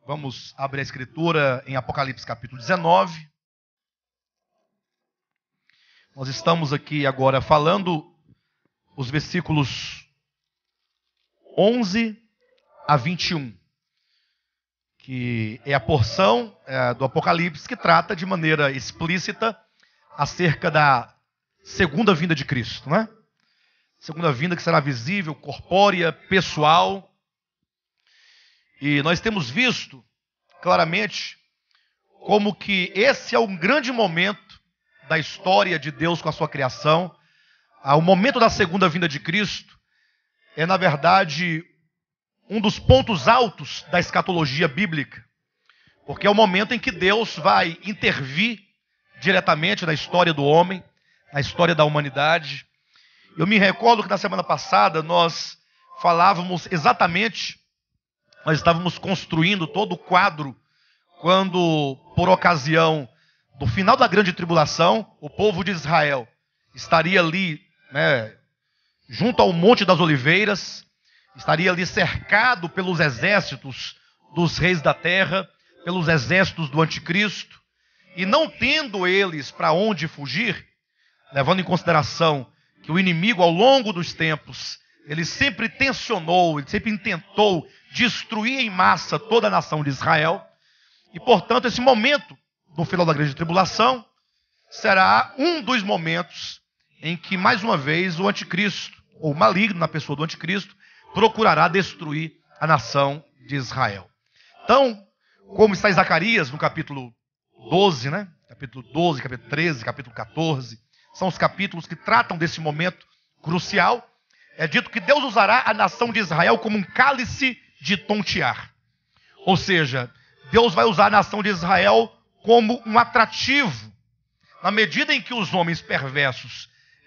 Vamos abrir a escritura em Apocalipse capítulo 19. Nós estamos aqui agora falando os versículos 11 a 21, que é a porção do Apocalipse que trata de maneira explícita acerca da segunda vinda de Cristo, né? Segunda vinda que será visível, corpórea, pessoal. E nós temos visto claramente como que esse é um grande momento da história de Deus com a sua criação. O momento da segunda vinda de Cristo é, na verdade, um dos pontos altos da escatologia bíblica, porque é o momento em que Deus vai intervir diretamente na história do homem, na história da humanidade. Eu me recordo que na semana passada nós falávamos exatamente, nós estávamos construindo todo o quadro quando, por ocasião do final da grande tribulação, o povo de Israel estaria ali, junto ao Monte das Oliveiras, estaria ali cercado pelos exércitos dos reis da terra, pelos exércitos do anticristo, e não tendo eles para onde fugir, levando em consideração que o inimigo ao longo dos tempos, ele sempre tensionou, ele sempre intentou destruir em massa toda a nação de Israel. E, portanto, esse momento, no final da grande tribulação, será um dos momentos em que, mais uma vez, o anticristo, ou o maligno na pessoa do anticristo, procurará destruir a nação de Israel. Então, como está em Zacarias, no capítulo 12, Capítulo 12, capítulo 13, capítulo 14, são os capítulos que tratam desse momento crucial. É dito que Deus usará a nação de Israel como um cálice de tontear. Ou seja, Deus vai usar a nação de Israel como um atrativo. Na medida em que os homens perversos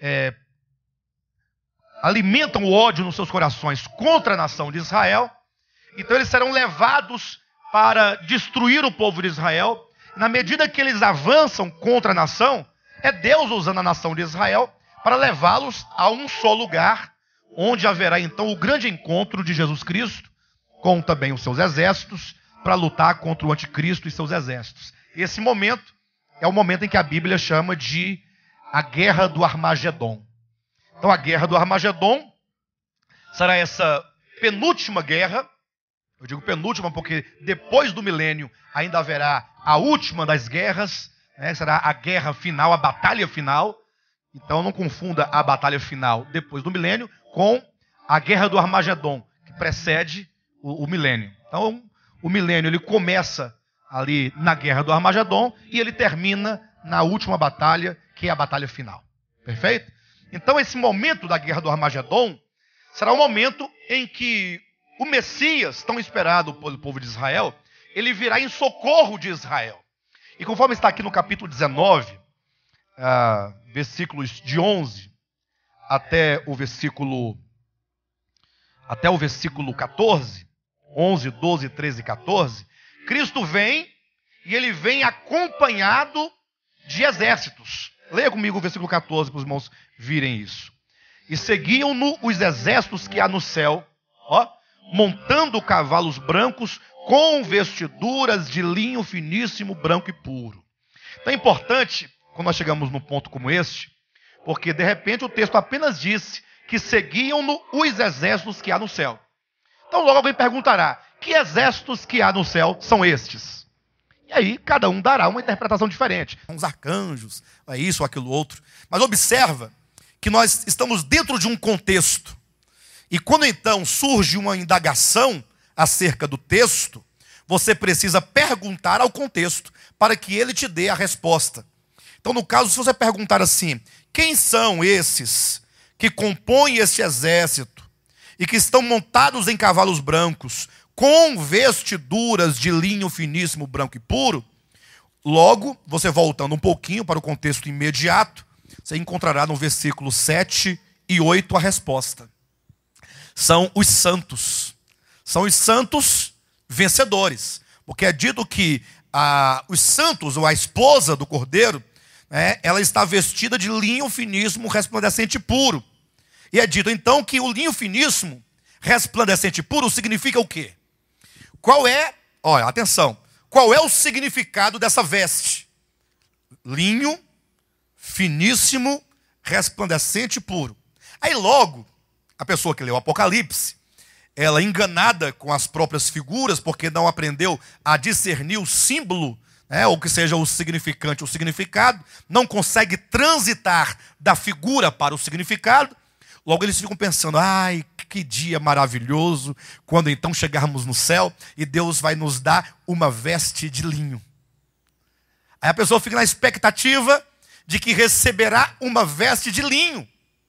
alimentam o ódio nos seus corações contra a nação de Israel, então eles serão levados para destruir o povo de Israel. Na medida que eles avançam contra a nação, é Deus usando a nação de Israel para levá-los a um só lugar, onde haverá então o grande encontro de Jesus Cristo com também os seus exércitos, para lutar contra o anticristo e seus exércitos. Esse momento é o momento em que a Bíblia chama de a Guerra do Armagedon. Então a Guerra do Armagedon será essa penúltima guerra. Eu digo penúltima porque depois do milênio ainda haverá a última das guerras, será a guerra final, a batalha final. Então não confunda a batalha final depois do milênio com a Guerra do Armagedon, que precede o milênio. Então o milênio ele começa ali na Guerra do Armagedon e ele termina na última batalha, que é a batalha final. Perfeito? Então esse momento da Guerra do Armagedon será o momento em que o Messias, tão esperado pelo povo de Israel, ele virá em socorro de Israel. E conforme está aqui no capítulo 19, versículos de 11 até o versículo 14, 11, 12, 13 e 14, Cristo vem e ele vem acompanhado de exércitos. Leia comigo o versículo 14 para os irmãos virem isso. E seguiam-no os exércitos que há no céu, montando cavalos brancos com vestiduras de linho finíssimo, branco e puro. Então é importante, quando nós chegamos num ponto como este, porque de repente o texto apenas disse que seguiam-no os exércitos que há no céu. Então logo alguém perguntará, que exércitos que há no céu são estes? E aí cada um dará uma interpretação diferente. Uns arcanjos, isso ou aquilo outro. Mas observa que nós estamos dentro de um contexto. E quando então surge uma indagação acerca do texto, você precisa perguntar ao contexto para que ele te dê a resposta. Então, no caso, se você perguntar assim, quem são esses que compõem este exército e que estão montados em cavalos brancos, com vestiduras de linho finíssimo, branco e puro, logo, você voltando um pouquinho para o contexto imediato, você encontrará no versículo 7 e 8 a resposta. São os santos. São os santos vencedores. Porque é dito que os santos, ou a esposa do cordeiro, ela está vestida de linho finíssimo, resplandecente e puro. E é dito então que o linho finíssimo, resplandecente e puro, significa o quê? Qual é olha, atenção, qual é o significado dessa veste? Linho, finíssimo, resplandecente e puro. Aí logo, a pessoa que leu o Apocalipse, ela enganada com as próprias figuras, porque não aprendeu a discernir o símbolo, ou que seja o significante, o significado, não consegue transitar da figura para o significado, logo eles ficam pensando, ai, que dia maravilhoso, quando então chegarmos no céu e Deus vai nos dar uma veste de linho. Aí a pessoa fica na expectativa de que receberá uma veste de linho,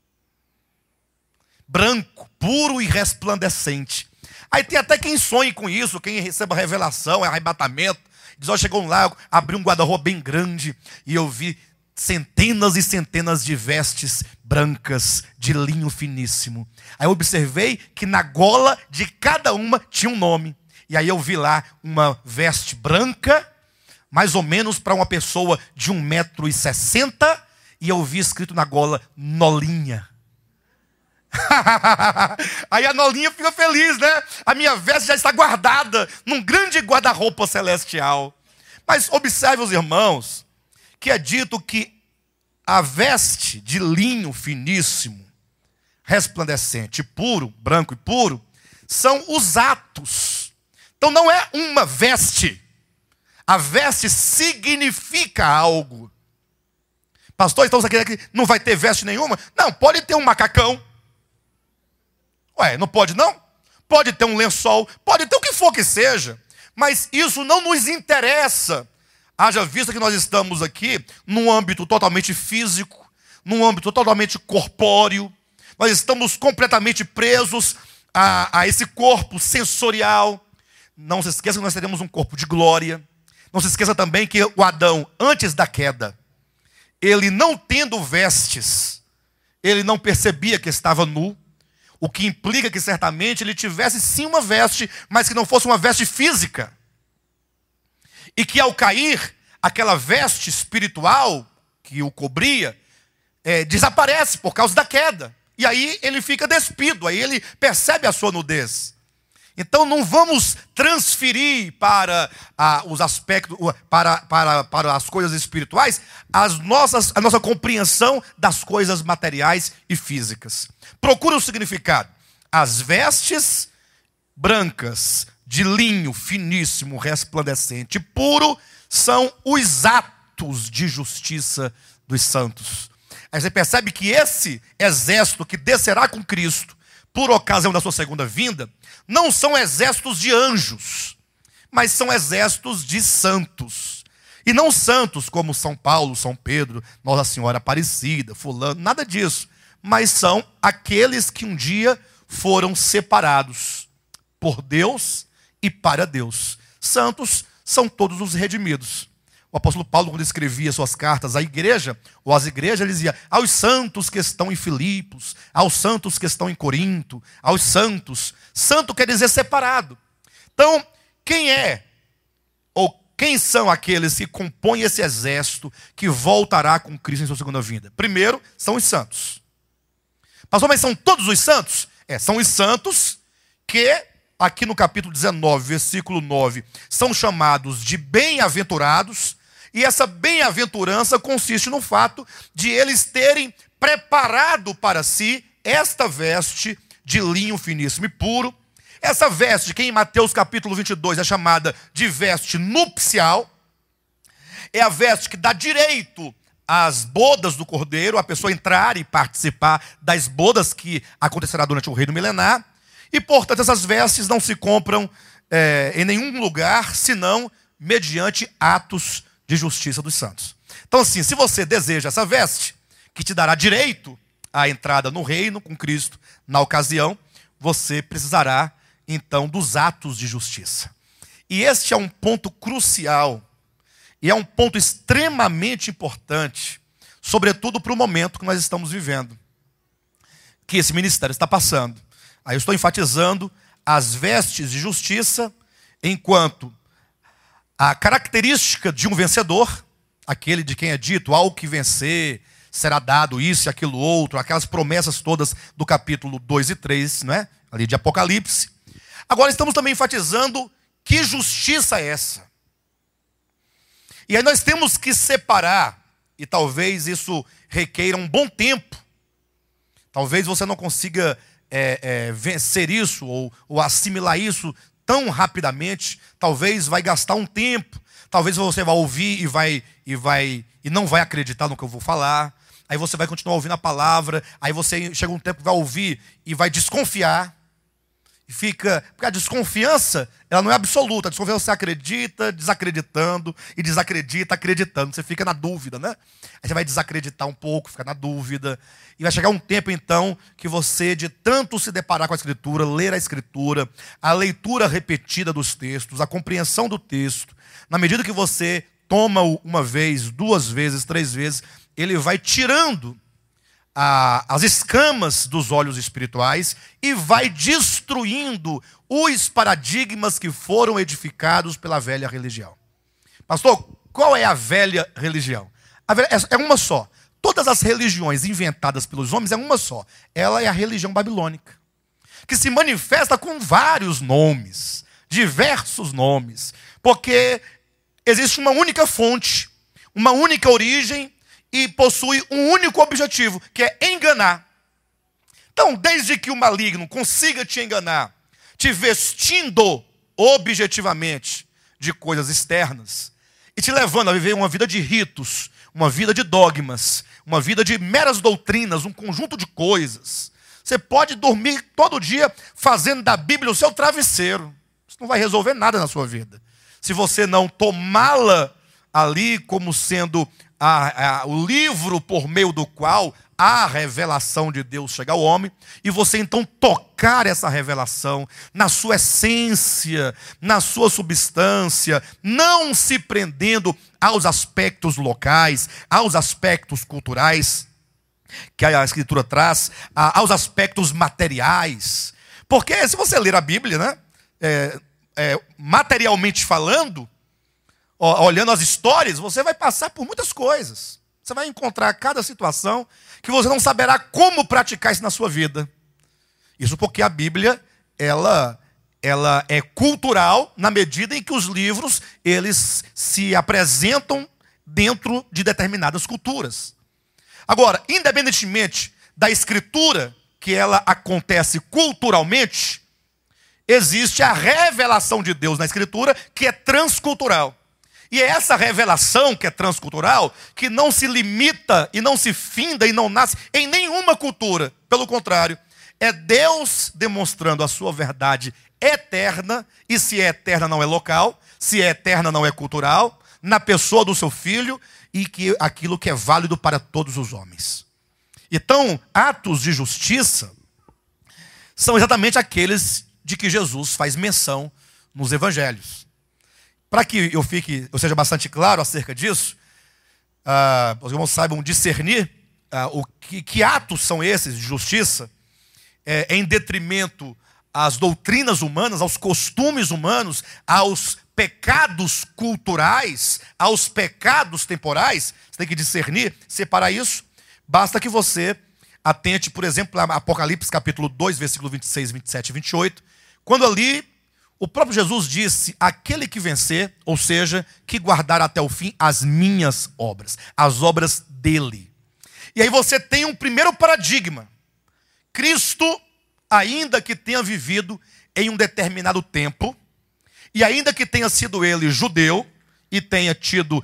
branco, puro e resplandecente. Aí tem até quem sonhe com isso, quem receba revelação, arrebatamento, diz, ó, chegou lá, eu abri um guarda-roupa bem grande e eu vi centenas e centenas de vestes brancas de linho finíssimo. Aí eu observei que na gola de cada uma tinha um nome. E aí eu vi lá uma veste branca, mais ou menos para uma pessoa de 1,60 m, e eu vi escrito na gola, Nolinha. Aí a Nolinha fica feliz, né? A minha veste já está guardada num grande guarda-roupa celestial. Mas observe os irmãos, que é dito que a veste de linho finíssimo, resplandecente, puro, branco e puro, são os atos. Então não é uma veste. A veste significa algo. Pastor, então você quer que não vai ter veste nenhuma? Não, pode ter um macacão. Ué, não pode não? Pode ter um lençol, pode ter o que for que seja. Mas isso não nos interessa. Haja vista que nós estamos aqui num âmbito totalmente físico, num âmbito totalmente corpóreo. Nós estamos completamente presos a esse corpo sensorial. Não se esqueça que nós teremos um corpo de glória. Não se esqueça também que o Adão, antes da queda, ele não tendo vestes, ele não percebia que estava nu. O que implica que certamente ele tivesse sim uma veste, mas que não fosse uma veste física. E que ao cair, aquela veste espiritual que o cobria, desaparece por causa da queda. E aí ele fica despido, aí ele percebe a sua nudez. Então não vamos transferir para os aspectos, para as coisas espirituais, a nossa compreensão das coisas materiais e físicas. Procura o significado. As vestes brancas, de linho finíssimo, resplandecente, puro, são os atos de justiça dos santos. Aí você percebe que esse exército que descerá com Cristo, por ocasião da sua segunda vinda, não são exércitos de anjos, mas são exércitos de santos. E não santos como São Paulo, São Pedro, Nossa Senhora Aparecida, fulano, nada disso. Mas são aqueles que um dia foram separados por Deus e para Deus. Santos são todos os redimidos. O apóstolo Paulo, quando escrevia suas cartas à igreja, ou às igrejas, ele dizia, aos santos que estão em Filipos, aos santos que estão em Corinto, aos santos. Santo quer dizer separado. Então, quem é, ou quem são aqueles que compõem esse exército que voltará com Cristo em sua segunda vinda? Primeiro, são os santos. Pastor, mas são todos os santos? São os santos que, aqui no capítulo 19, versículo 9, são chamados de bem-aventurados. E essa bem-aventurança consiste no fato de eles terem preparado para si esta veste de linho finíssimo e puro. Essa veste, que em Mateus capítulo 22 é chamada de veste nupcial, é a veste que dá direito às bodas do Cordeiro, a pessoa entrar e participar das bodas que acontecerá durante o reino milenar. E, portanto, essas vestes não se compram em nenhum lugar, senão mediante atos de justiça dos santos. Então, assim, se você deseja essa veste, que te dará direito à entrada no reino com Cristo, na ocasião, você precisará, então, dos atos de justiça. E este é um ponto crucial, e é um ponto extremamente importante, sobretudo para o momento que nós estamos vivendo, que esse ministério está passando. Aí eu estou enfatizando as vestes de justiça, enquanto a característica de um vencedor, aquele de quem é dito, ao que vencer, será dado isso e aquilo outro, aquelas promessas todas do capítulo 2 e 3, né? Ali de Apocalipse. Agora estamos também enfatizando Que justiça é essa? E aí nós temos que separar, e talvez isso requeira um bom tempo. Talvez você não consiga vencer isso ou assimilar isso tão rapidamente. Talvez vai gastar um tempo. Talvez você vai ouvir e não vai acreditar no que eu vou falar. Aí você vai continuar ouvindo a palavra. Aí você chega um tempo que vai ouvir e vai desconfiar. Porque a desconfiança, ela não é absoluta. A desconfiança você acredita, desacreditando, e desacredita, acreditando. Você fica na dúvida, né? Aí você vai desacreditar um pouco, fica na dúvida. E vai chegar um tempo, então, que você, de tanto se deparar com a Escritura, ler a Escritura, a leitura repetida dos textos, a compreensão do texto, na medida que você toma uma vez, 2 vezes, 3 vezes, ele vai tirando as escamas dos olhos espirituais e vai destruindo os paradigmas que foram edificados pela velha religião. Pastor, qual é a velha religião? É uma só. Todas as religiões inventadas pelos homens é uma só. Ela é a religião babilônica, que se manifesta com vários nomes, diversos nomes, porque existe uma única fonte, uma única origem, e possui um único objetivo, que é enganar. Então, desde que o maligno consiga te enganar, te vestindo objetivamente de coisas externas, e te levando a viver uma vida de ritos, uma vida de dogmas, uma vida de meras doutrinas, um conjunto de coisas. Você pode dormir todo dia fazendo da Bíblia o seu travesseiro. Isso não vai resolver nada na sua vida. Se você não tomá-la ali como sendo o livro por meio do qual a revelação de Deus chega ao homem, e você então tocar essa revelação na sua essência, na sua substância, não se prendendo aos aspectos locais, aos aspectos culturais que a Escritura traz, aos aspectos materiais. Porque se você ler a Bíblia, né, materialmente falando, olhando as histórias, você vai passar por muitas coisas. Você vai encontrar cada situação que você não saberá como praticar isso na sua vida. Isso porque a Bíblia, ela é cultural na medida em que os livros, eles se apresentam dentro de determinadas culturas. Agora, independentemente da escritura, que ela acontece culturalmente, existe a revelação de Deus na escritura, que é transcultural. E é essa revelação que é transcultural, que não se limita e não se finda e não nasce em nenhuma cultura. Pelo contrário, é Deus demonstrando a sua verdade eterna, e se é eterna não é local, se é eterna não é cultural, na pessoa do seu Filho, e que aquilo que é válido para todos os homens. Então, atos de justiça são exatamente aqueles de que Jesus faz menção nos evangelhos. Para que eu seja bastante claro acerca disso, os irmãos saibam discernir que atos são esses de justiça, em detrimento às doutrinas humanas, aos costumes humanos, aos pecados culturais, aos pecados temporais. Você tem que discernir, separar isso. Basta que você atente, por exemplo, a Apocalipse capítulo 2, versículo 26, 27 e 28, quando ali o próprio Jesus disse: aquele que vencer, ou seja, que guardar até o fim as minhas obras, as obras dele. E aí você tem um primeiro paradigma. Cristo, ainda que tenha vivido em um determinado tempo, e ainda que tenha sido ele judeu, e tenha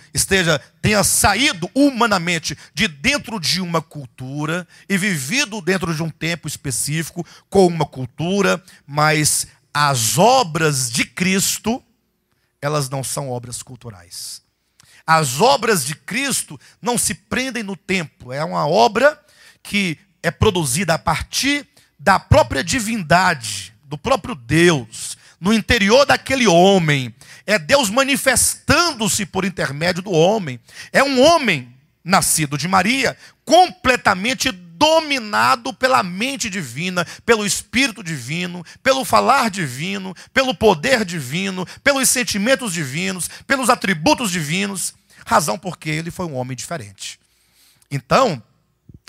saído humanamente de dentro de uma cultura, e vivido dentro de um tempo específico, com uma cultura, mas as obras de Cristo, elas não são obras culturais. As obras de Cristo não se prendem no tempo. É uma obra que é produzida a partir da própria divindade, do próprio Deus, no interior daquele homem. É Deus manifestando-se por intermédio do homem. É um homem nascido de Maria, completamente dominado pela mente divina, pelo Espírito divino, pelo falar divino, pelo poder divino, pelos sentimentos divinos, pelos atributos divinos, razão porque ele foi um homem diferente. Então,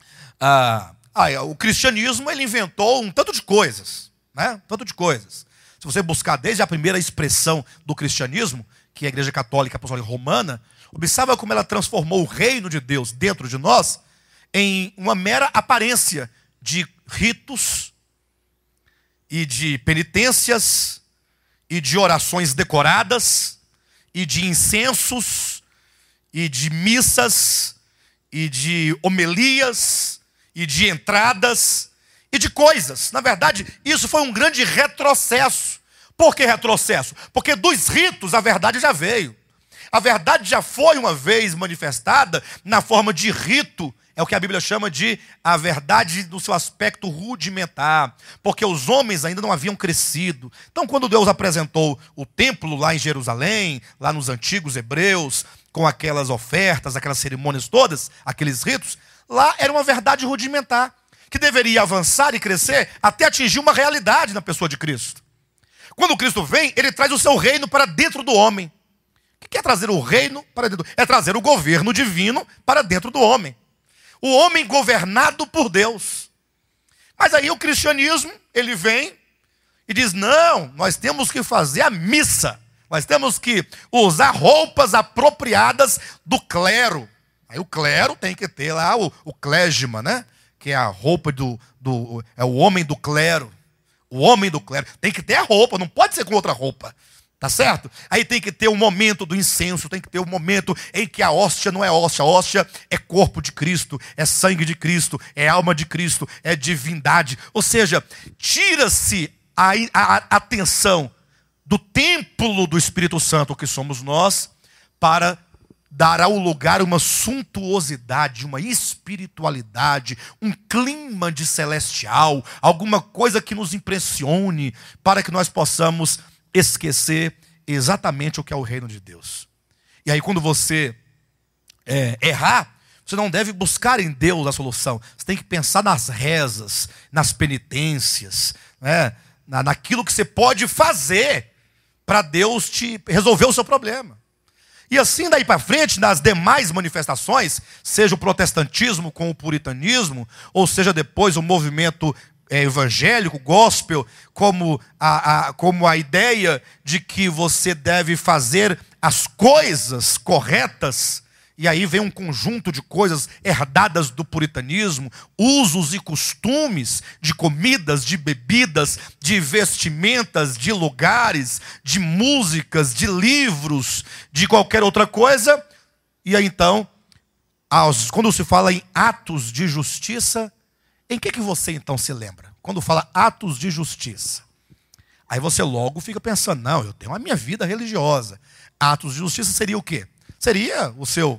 o cristianismo, ele inventou um tanto de coisas, né? Um tanto de coisas. Se você buscar desde a primeira expressão do cristianismo, que é a Igreja Católica Apostólica Romana, observa como ela transformou o reino de Deus dentro de nós em uma mera aparência de ritos e de penitências e de orações decoradas e de incensos e de missas e de homilias e de entradas e de coisas. Na verdade, isso foi um grande retrocesso. Por que retrocesso? Porque dos ritos a verdade já veio. A verdade já foi uma vez manifestada na forma de rito. É o que a Bíblia chama de a verdade do seu aspecto rudimentar. Porque os homens ainda não haviam crescido. Então, quando Deus apresentou o templo lá em Jerusalém, lá nos antigos hebreus, com aquelas ofertas, aquelas cerimônias todas, aqueles ritos, lá era uma verdade rudimentar, que deveria avançar e crescer até atingir uma realidade na pessoa de Cristo. Quando Cristo vem, ele traz o seu reino para dentro do homem. O que é trazer o reino para dentro? É trazer o governo divino para dentro do homem. O homem governado por Deus. Mas aí o cristianismo, ele vem e diz, não, nós temos que fazer a missa. Nós temos que usar roupas apropriadas do clero. Aí o clero tem que ter lá o clégima, né? Que é a roupa é o homem do clero. O homem do clero. Tem que ter a roupa, não pode ser com outra roupa. Tá certo? Aí tem que ter o momento do incenso, tem que ter o momento em que a hóstia não é hóstia. A hóstia é corpo de Cristo, é sangue de Cristo, é alma de Cristo, é divindade. Ou seja, tira-se a atenção do templo do Espírito Santo, que somos nós, para dar ao lugar uma suntuosidade, uma espiritualidade, um clima de celestial, alguma coisa que nos impressione, para que nós possamos esquecer exatamente o que é o reino de Deus. E aí quando você errar, você não deve buscar em Deus a solução. Você tem que pensar nas rezas, nas penitências, né? Naquilo que você pode fazer para Deus te resolver o seu problema. E assim daí para frente, nas demais manifestações, seja o protestantismo com o puritanismo, ou seja depois o movimento evangélico, gospel, como a ideia de que você deve fazer as coisas corretas, e aí vem um conjunto de coisas herdadas do puritanismo, usos e costumes de comidas, de bebidas, de vestimentas, de lugares, de músicas, de livros, de qualquer outra coisa. E aí então, quando se fala em atos de justiça, em que você então se lembra? Quando fala atos de justiça. Aí você logo fica pensando, não, eu tenho a minha vida religiosa. Atos de justiça seria o quê? Seria o seu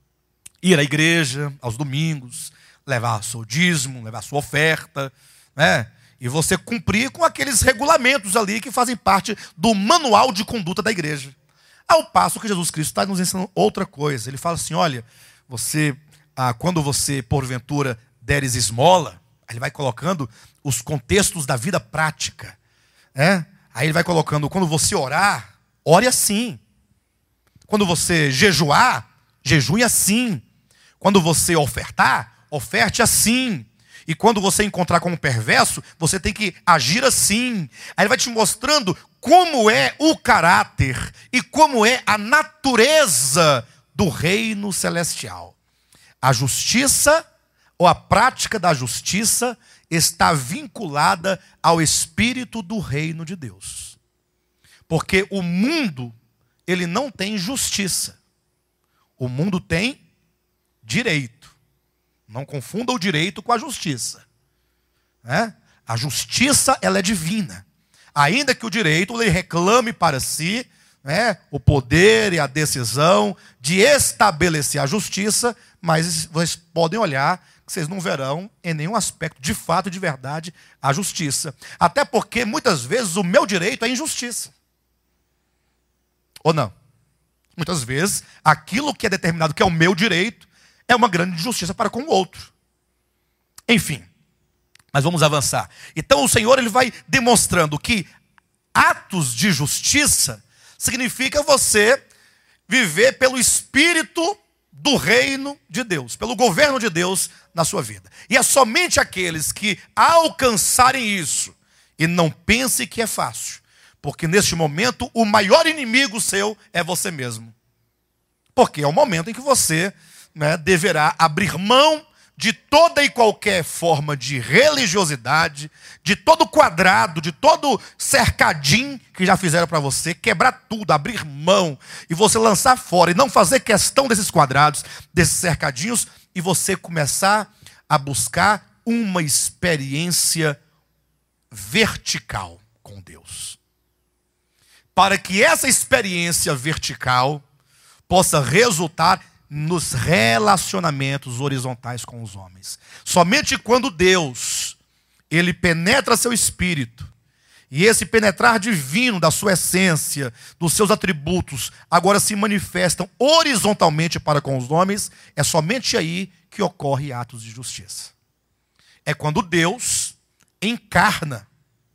ir à igreja aos domingos, levar seu dízimo, levar sua oferta, né? E você cumprir com aqueles regulamentos ali que fazem parte do manual de conduta da igreja. Ao passo que Jesus Cristo está nos ensinando outra coisa. Ele fala assim, olha, quando você porventura deres esmola, ele vai colocando os contextos da vida prática. Né? Aí ele vai colocando, quando você orar, ore assim. Quando você jejuar, jejue assim. Quando você ofertar, oferte assim. E quando você encontrar com um perverso, você tem que agir assim. Aí ele vai te mostrando como é o caráter e como é a natureza do reino celestial. A justiça, ou a prática da justiça, está vinculada ao espírito do reino de Deus. Porque o mundo, ele não tem justiça. O mundo tem direito. Não confunda o direito com a justiça. Né? A justiça, ela é divina. Ainda que o direito ele reclame para si, né, o poder e a decisão de estabelecer a justiça, mas vocês podem olhar que vocês não verão em nenhum aspecto, de fato e de verdade, a justiça. Até porque, muitas vezes, o meu direito é injustiça. Ou não? Muitas vezes, aquilo que é determinado que é o meu direito, é uma grande injustiça para com o outro. Enfim, mas vamos avançar. Então o Senhor ele vai demonstrando que atos de justiça significa você viver pelo espírito do reino de Deus, pelo governo de Deus na sua vida. E é somente aqueles que alcançarem isso, e não pense que é fácil, Porque neste momento o maior inimigo seu é você mesmo. Porque é o momento em que você, deverá abrir mão de toda e qualquer forma de religiosidade, de todo quadrado, de todo cercadinho que já fizeram para você, quebrar tudo, abrir mão, e você lançar fora, e não fazer questão desses quadrados, desses cercadinhos, e você começar a buscar uma experiência vertical com Deus. Para que essa experiência vertical possa resultar nos relacionamentos horizontais com os homens. Somente quando Deus, ele penetra seu espírito, e esse penetrar divino da sua essência, dos seus atributos, agora se manifestam horizontalmente para com os homens, é somente aí que ocorre atos de justiça. É quando Deus encarna,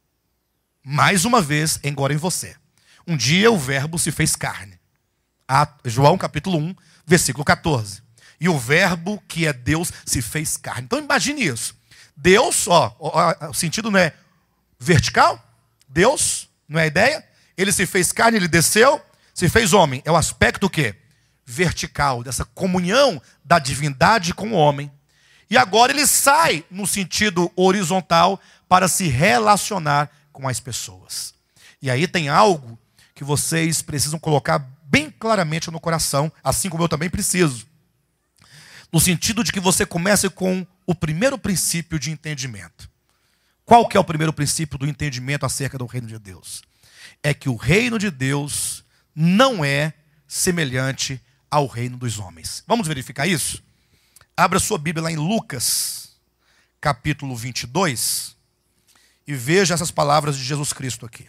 mais uma vez, agora em você. Um dia o verbo se fez carne. João capítulo 1, versículo 14. E o verbo que é Deus se fez carne. Então imagine isso. Deus, o sentido não é vertical? Deus, não é a ideia? Ele se fez carne, ele desceu, se fez homem. É o aspecto o quê? Vertical, dessa comunhão da divindade com o homem. E agora ele sai no sentido horizontal para se relacionar com as pessoas. E aí tem algo que vocês precisam colocar bem claramente no coração, assim como eu também preciso. No sentido de que você comece com o primeiro princípio de entendimento. Qual que é o primeiro princípio do entendimento acerca do reino de Deus? É que o reino de Deus não é semelhante ao reino dos homens. Vamos verificar isso? Abra sua Bíblia lá em Lucas, capítulo 22, e veja essas palavras de Jesus Cristo aqui.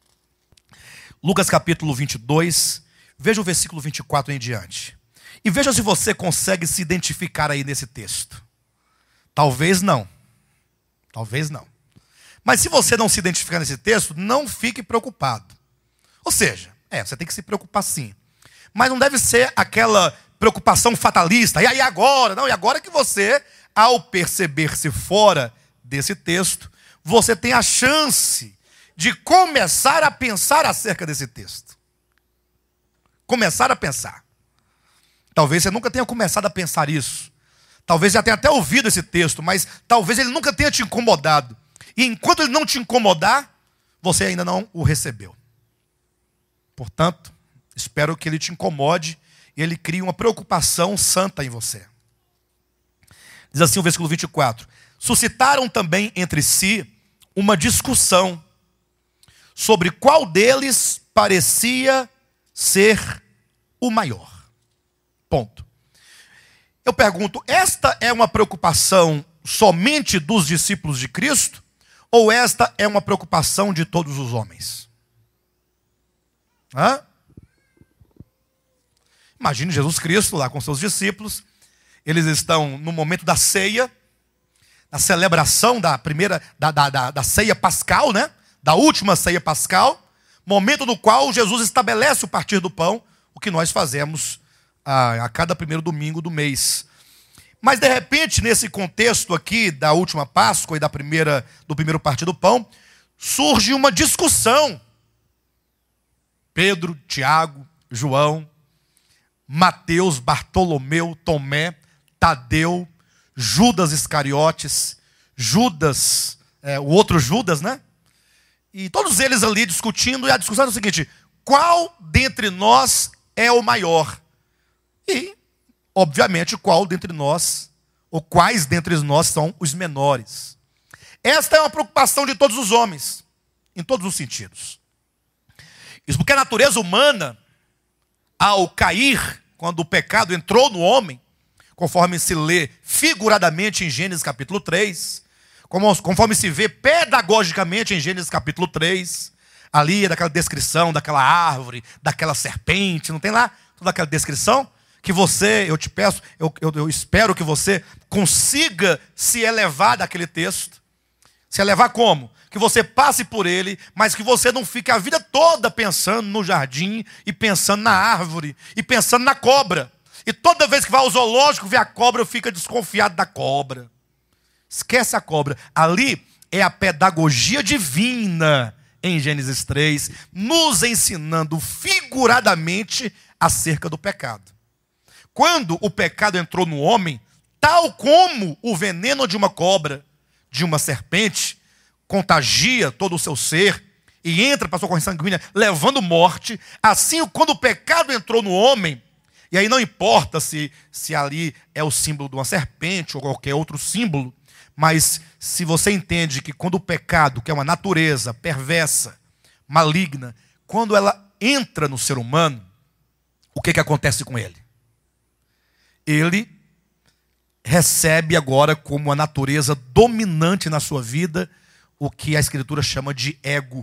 Lucas capítulo 22, veja o versículo 24 em diante. E veja se você consegue se identificar aí nesse texto. Talvez não. Talvez não. Mas se você não se identificar nesse texto, não fique preocupado. Ou seja, você tem que se preocupar sim. Mas não deve ser aquela preocupação fatalista. E aí agora? Não, e agora que você, ao perceber-se fora desse texto, você tem a chance de começar a pensar acerca desse texto. Começar a pensar. Talvez você nunca tenha começado a pensar isso. Talvez já tenha até ouvido esse texto, mas talvez ele nunca tenha te incomodado. E enquanto ele não te incomodar, você ainda não o recebeu. Portanto, espero que ele te incomode e ele crie uma preocupação santa em você. Diz assim o versículo 24. Suscitaram também entre si uma discussão sobre qual deles parecia ser o maior. Ponto. Eu pergunto, esta é uma preocupação somente dos discípulos de Cristo? Ou esta é uma preocupação de todos os homens? Imagine Jesus Cristo lá com seus discípulos. Eles estão no momento da ceia, da celebração da primeira, da ceia pascal, da última ceia pascal, momento no qual Jesus estabelece o partir do pão, o que nós fazemos a cada primeiro domingo do mês. Mas de repente, nesse contexto aqui da última Páscoa e do primeiro partir do pão, surge uma discussão. Pedro, Tiago, João, Mateus, Bartolomeu, Tomé, Tadeu, Judas Iscariotes, Judas, o outro Judas, E todos eles ali discutindo, e a discussão é o seguinte: qual dentre nós é o maior? E, obviamente, qual dentre nós, ou quais dentre nós são os menores? Esta é uma preocupação de todos os homens, em todos os sentidos. Isso porque a natureza humana, ao cair, quando o pecado entrou no homem, conforme se lê figuradamente em Gênesis capítulo 3, conforme se vê pedagogicamente em Gênesis capítulo 3, ali é daquela descrição daquela árvore, daquela serpente, não tem lá toda aquela descrição? Que você, eu te peço, eu espero que você consiga se elevar daquele texto. Se elevar como? Que você passe por ele, mas que você não fique a vida toda pensando no jardim, e pensando na árvore, e pensando na cobra. E toda vez que vai ao zoológico, vê a cobra, fica desconfiado da cobra. Esquece a cobra. Ali é a pedagogia divina em Gênesis 3, nos ensinando figuradamente acerca do pecado. Quando o pecado entrou no homem, tal como o veneno de uma cobra, de uma serpente, contagia todo o seu ser e entra para a sua corrente sanguínea, levando morte, assim quando o pecado entrou no homem, e aí não importa se ali é o símbolo de uma serpente ou qualquer outro símbolo, mas se você entende que quando o pecado, que é uma natureza perversa, maligna, quando ela entra no ser humano, o que acontece com ele? Ele recebe agora como a natureza dominante na sua vida o que a Escritura chama de ego.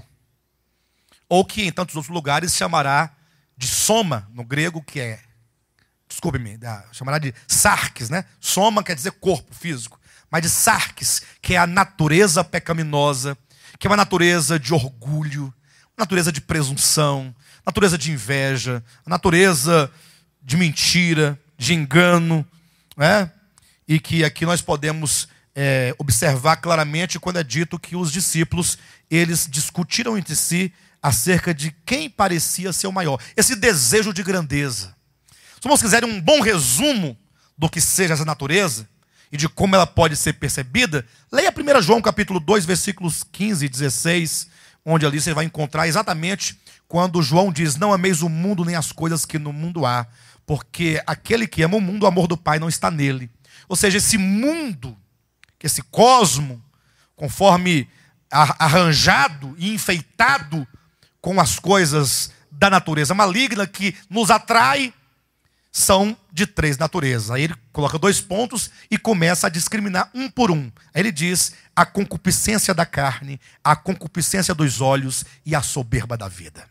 Ou que em tantos outros lugares chamará de soma, no grego, que é, desculpe-me, chamará de sarkis, né? Soma quer dizer corpo físico, mas de sarkis, que é a natureza pecaminosa, que é uma natureza de orgulho, natureza de presunção, natureza de inveja, natureza de mentira, de engano, né? E que aqui nós podemos observar claramente quando é dito que os discípulos, eles discutiram entre si acerca de quem parecia ser o maior. Esse desejo de grandeza. Se vocês quiserem um bom resumo do que seja essa natureza e de como ela pode ser percebida, leia 1 João capítulo 2, versículos 15 e 16, onde ali você vai encontrar exatamente quando João diz: não ameis o mundo nem as coisas que no mundo há, porque aquele que ama o mundo, o amor do Pai não está nele. Ou seja, esse mundo, esse cosmo, conforme arranjado e enfeitado com as coisas da natureza maligna que nos atrai, são de 3 naturezas. Aí ele coloca 2 pontos e começa a discriminar um por um. Aí ele diz: a concupiscência da carne, a concupiscência dos olhos e a soberba da vida.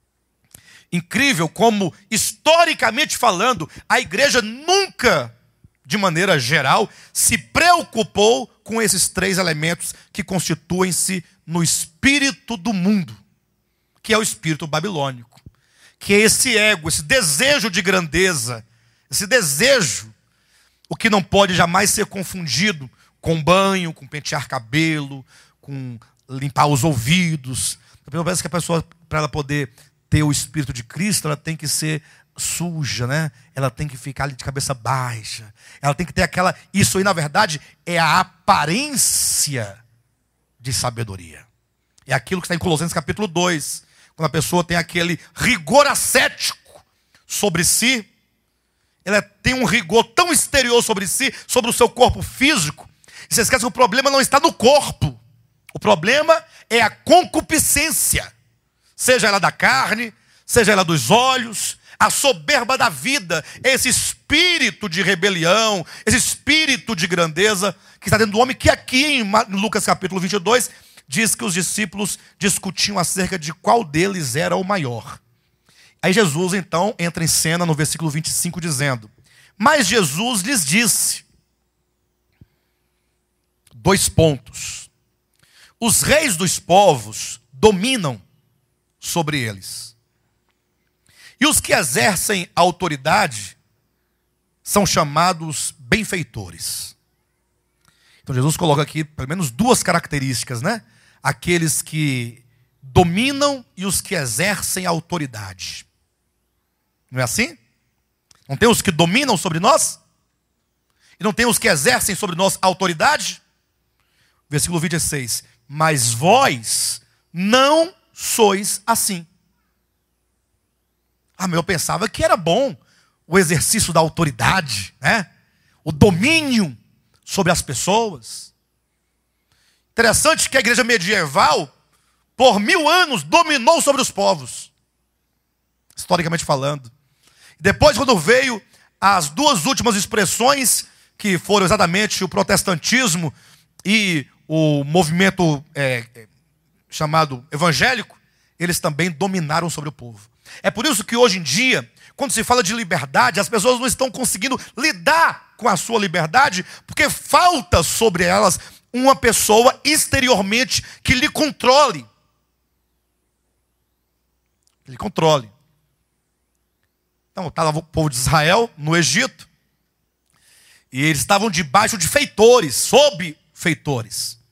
Incrível como, historicamente falando, a igreja nunca, de maneira geral, se preocupou com esses 3 elementos que constituem-se no espírito do mundo, que é o espírito babilônico, que é esse ego, esse desejo de grandeza, esse desejo, o que não pode jamais ser confundido com banho, com pentear cabelo, com limpar os ouvidos. Parece que a pessoa, para ela poder ter o espírito de Cristo, ela tem que ser suja, né? Ela tem que ficar ali de cabeça baixa. Ela tem que ter aquela... Isso aí, na verdade, é a aparência de sabedoria. É aquilo que está em Colossenses capítulo 2. Quando a pessoa tem aquele rigor ascético sobre si, ela tem um rigor tão exterior sobre si, sobre o seu corpo físico, e você esquece que o problema não está no corpo. O problema é a concupiscência. Seja ela da carne, seja ela dos olhos, a soberba da vida, esse espírito de rebelião, esse espírito de grandeza que está dentro do homem, que aqui em Lucas capítulo 22, diz que os discípulos discutiam acerca de qual deles era o maior. Aí Jesus então entra em cena no versículo 25 dizendo: mas Jesus lhes disse, 2 pontos, os reis dos povos dominam sobre eles, e os que exercem autoridade são chamados benfeitores. Então Jesus coloca aqui pelo menos 2 características, né? Aqueles que dominam e os que exercem autoridade. Não é assim? Não tem os que dominam sobre nós? E não tem os que exercem sobre nós autoridade? Versículo 26. Mas vós não sois assim. Mas eu pensava que era bom o exercício da autoridade, né? O domínio sobre as pessoas. Interessante que a igreja medieval, por 1000 anos, dominou sobre os povos, historicamente falando. Depois, quando veio as 2 últimas expressões, que foram exatamente o protestantismo e o movimento chamado evangélico, eles também dominaram sobre o povo. É por isso que hoje em dia, quando se fala de liberdade, as pessoas não estão conseguindo lidar com a sua liberdade, porque falta sobre elas uma pessoa exteriormente que lhe controle. Lhe controle. Então, estava o povo de Israel no Egito, e eles estavam debaixo de feitores, sob feitores.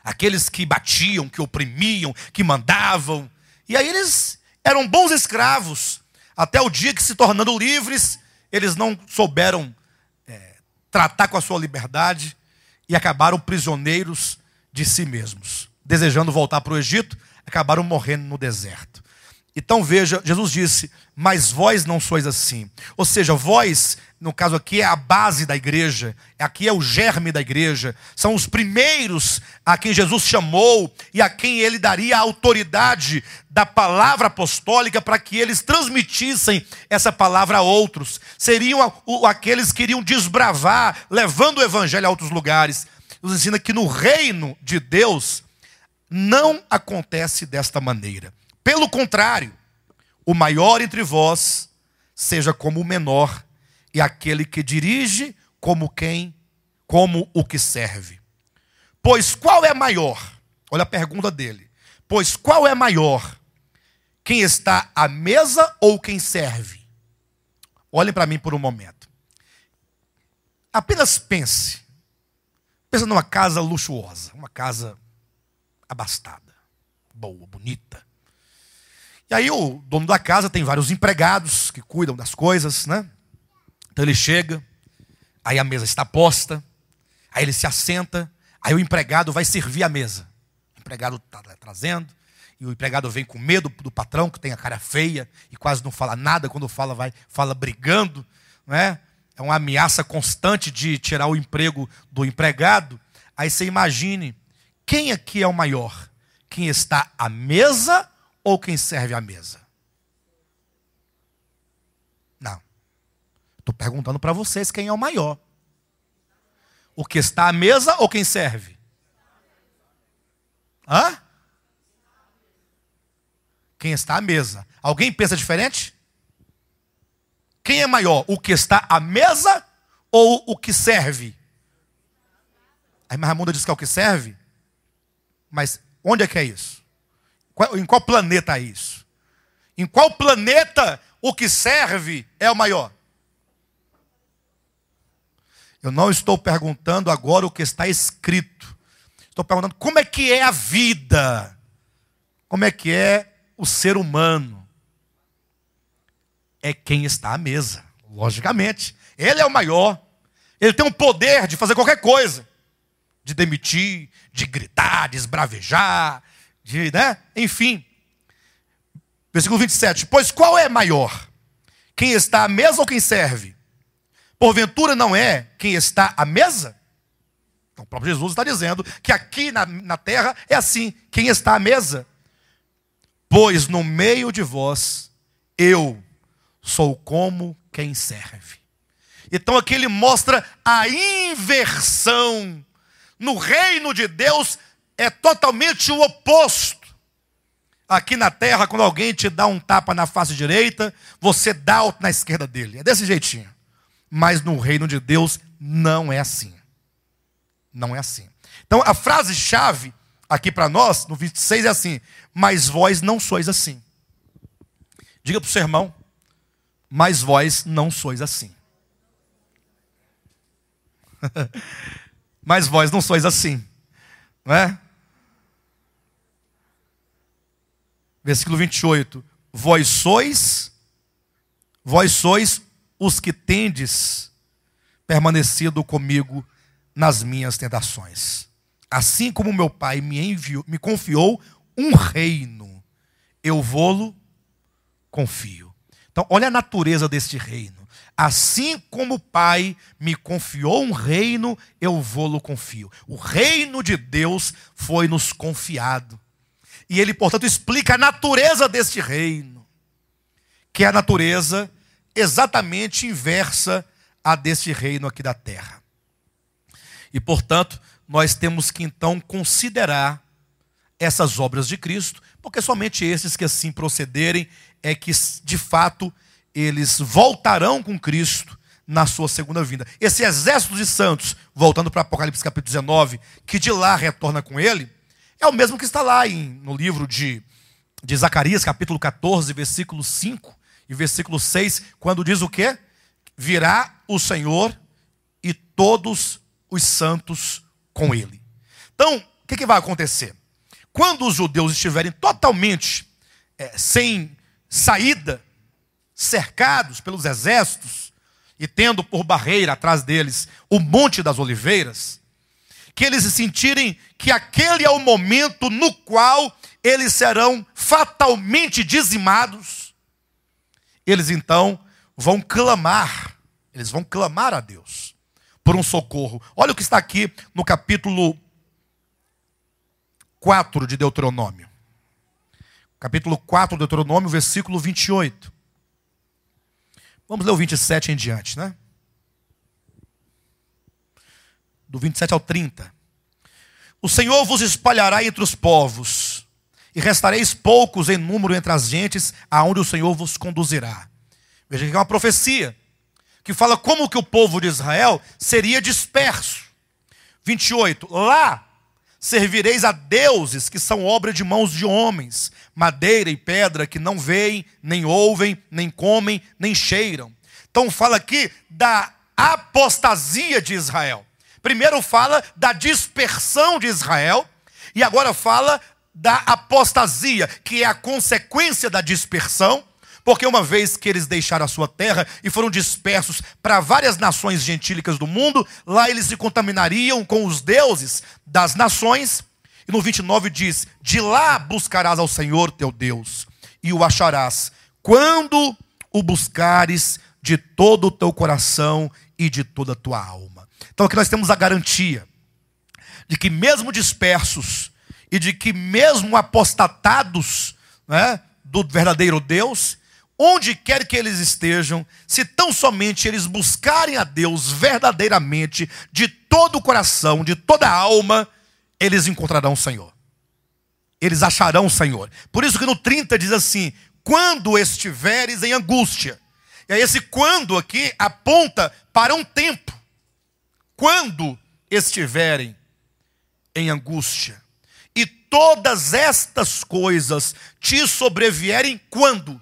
aqueles que batiam, que oprimiam, que mandavam. E aí eles eram bons escravos, até o dia que, se tornando livres, eles não souberam tratar com a sua liberdade e acabaram prisioneiros de si mesmos. Desejando voltar para o Egito, acabaram morrendo no deserto. Então veja, Jesus disse, mas vós não sois assim. Ou seja, vós, no caso aqui, é a base da igreja, aqui é o germe da igreja, são os primeiros a quem Jesus chamou e a quem ele daria a autoridade da palavra apostólica para que eles transmitissem essa palavra a outros. Seriam aqueles que iriam desbravar, levando o evangelho a outros lugares. Nos ensina que no reino de Deus não acontece desta maneira. Pelo contrário, o maior entre vós seja como o menor, e aquele que dirige como o que serve. Pois qual é maior? Olha a pergunta dele. Pois qual é maior? Quem está à mesa ou quem serve? Olhem para mim por um momento. Apenas pense. Pensa numa casa luxuosa, uma casa abastada, boa, bonita. E aí o dono da casa tem vários empregados que cuidam das coisas, né? Então ele chega, aí a mesa está posta, aí ele se assenta, aí o empregado vai servir a mesa. O empregado está trazendo, e o empregado vem com medo do patrão, que tem a cara feia, e quase não fala nada, quando fala brigando, né? É uma ameaça constante de tirar o emprego do empregado. Aí você imagine, quem aqui é o maior? Quem está à mesa ou quem serve à mesa? Não. Estou perguntando para vocês quem é o maior. O que está à mesa ou quem serve? Hã? Quem está à mesa. Alguém pensa diferente? Quem é maior? O que está à mesa ou o que serve? A irmã Ramunda diz que é o que serve. Mas onde é que é isso? Em qual planeta é isso? Em qual planeta o que serve é o maior? Eu não estou perguntando agora o que está escrito. Estou perguntando como é que é a vida. Como é que é o ser humano. É quem está à mesa, logicamente. Ele é o maior. Ele tem o poder de fazer qualquer coisa. De demitir, de gritar, de esbravejar, né? Enfim. Versículo 27. Pois qual é maior? Quem está à mesa ou quem serve? Porventura não é quem está à mesa? Então, o próprio Jesus está dizendo que aqui na terra é assim. Quem está à mesa? Pois no meio de vós, eu sou como quem serve. Então aqui ele mostra a inversão. No reino de Deus é totalmente o oposto. Aqui na terra, quando alguém te dá um tapa na face direita, você dá outro na esquerda dele. É desse jeitinho. Mas no reino de Deus não é assim. Não é assim. Então a frase-chave aqui para nós, no 26, é assim: mas vós não sois assim. Diga para o seu irmão: mas vós não sois assim. Mas vós não sois assim. Não é? Versículo 28. Vós sois os que tendes permanecido comigo nas minhas tentações. Assim como meu Pai me confiou um reino, eu vô-lo confio. Então, olha a natureza deste reino. Assim como o Pai me confiou um reino, eu vô-lo confio. O reino de Deus foi nos confiado. E ele, portanto, explica a natureza deste reino, que é a natureza exatamente inversa à deste reino aqui da terra. E, portanto, nós temos que então considerar essas obras de Cristo, porque somente esses que assim procederem é que, de fato, eles voltarão com Cristo na sua segunda vinda. Esse exército de santos, voltando para Apocalipse capítulo 19, que de lá retorna com ele, é o mesmo que está lá no livro de Zacarias, capítulo 14, versículo 5 e versículo 6, quando diz o quê? Virá o Senhor e todos os santos com ele. Então, o que vai acontecer? Quando os judeus estiverem totalmente sem saída, cercados pelos exércitos, e tendo por barreira atrás deles o Monte das Oliveiras, que eles se sentirem que aquele é o momento no qual eles serão fatalmente dizimados, eles então vão clamar a Deus por um socorro. Olha o que está aqui no capítulo 4 de Deuteronômio. Capítulo 4 de Deuteronômio, versículo 28. Vamos ler o 27 em diante, né? Do 27 ao 30. O Senhor vos espalhará entre os povos, e restareis poucos em número entre as gentes, aonde o Senhor vos conduzirá. Veja que é uma profecia, que fala como que o povo de Israel seria disperso. 28. Lá servireis a deuses que são obra de mãos de homens, madeira e pedra que não veem, nem ouvem, nem comem, nem cheiram. Então fala aqui da apostasia de Israel. Primeiro fala da dispersão de Israel, e agora fala da apostasia, que é a consequência da dispersão, porque uma vez que eles deixaram a sua terra e foram dispersos para várias nações gentílicas do mundo, lá eles se contaminariam com os deuses das nações. E no 29 diz: de lá buscarás ao Senhor teu Deus, e o acharás, quando o buscares de todo o teu coração e de toda a tua alma. Então aqui nós temos a garantia de que mesmo dispersos, e de que mesmo apostatados, né, do verdadeiro Deus, onde quer que eles estejam, se tão somente eles buscarem a Deus verdadeiramente, de todo o coração, de toda a alma, eles encontrarão o Senhor. Eles acharão o Senhor. Por isso que no 30 diz assim: quando estiveres em angústia. E aí esse quando aqui aponta para um tempo. Quando estiverem em angústia. E todas estas coisas te sobrevierem quando?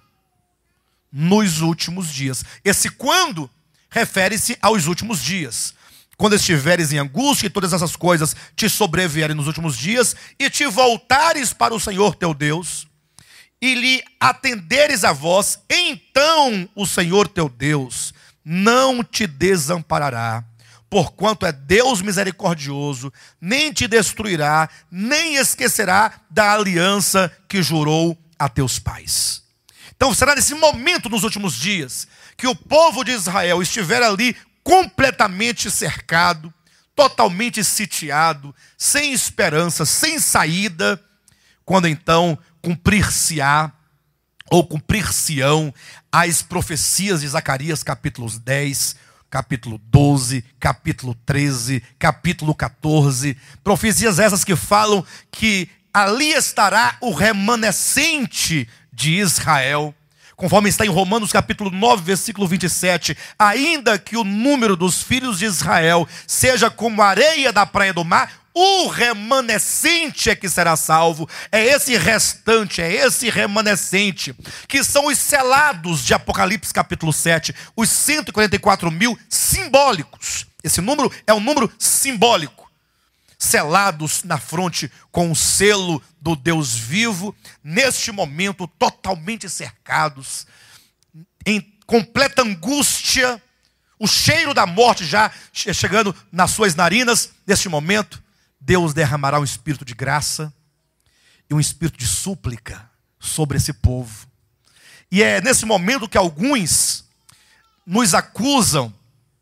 Nos últimos dias. Esse quando refere-se aos últimos dias. Quando estiveres em angústia e todas essas coisas te sobrevierem nos últimos dias, e te voltares para o Senhor teu Deus, e lhe atenderes a voz, então o Senhor teu Deus não te desamparará, porquanto é Deus misericordioso, nem te destruirá, nem esquecerá da aliança que jurou a teus pais. Então será nesse momento, nos últimos dias, que o povo de Israel estiver ali completamente cercado, totalmente sitiado, sem esperança, sem saída, quando então cumprir-se-á, ou cumprir-se-ão, as profecias de Zacarias, capítulos 10, capítulo 12, capítulo 13, capítulo 14, profecias essas que falam que ali estará o remanescente de Israel, conforme está em Romanos capítulo 9, versículo 27, ainda que o número dos filhos de Israel seja como a areia da praia do mar, o remanescente é que será salvo. É esse restante, é esse remanescente, que são os selados de Apocalipse capítulo 7, os 144.000 simbólicos. Esse número é um número simbólico. Selados na fronte com o selo do Deus vivo, neste momento totalmente cercados, em completa angústia, o cheiro da morte já chegando nas suas narinas. Neste momento, Deus derramará um espírito de graça e um espírito de súplica sobre esse povo. E é nesse momento que alguns nos acusam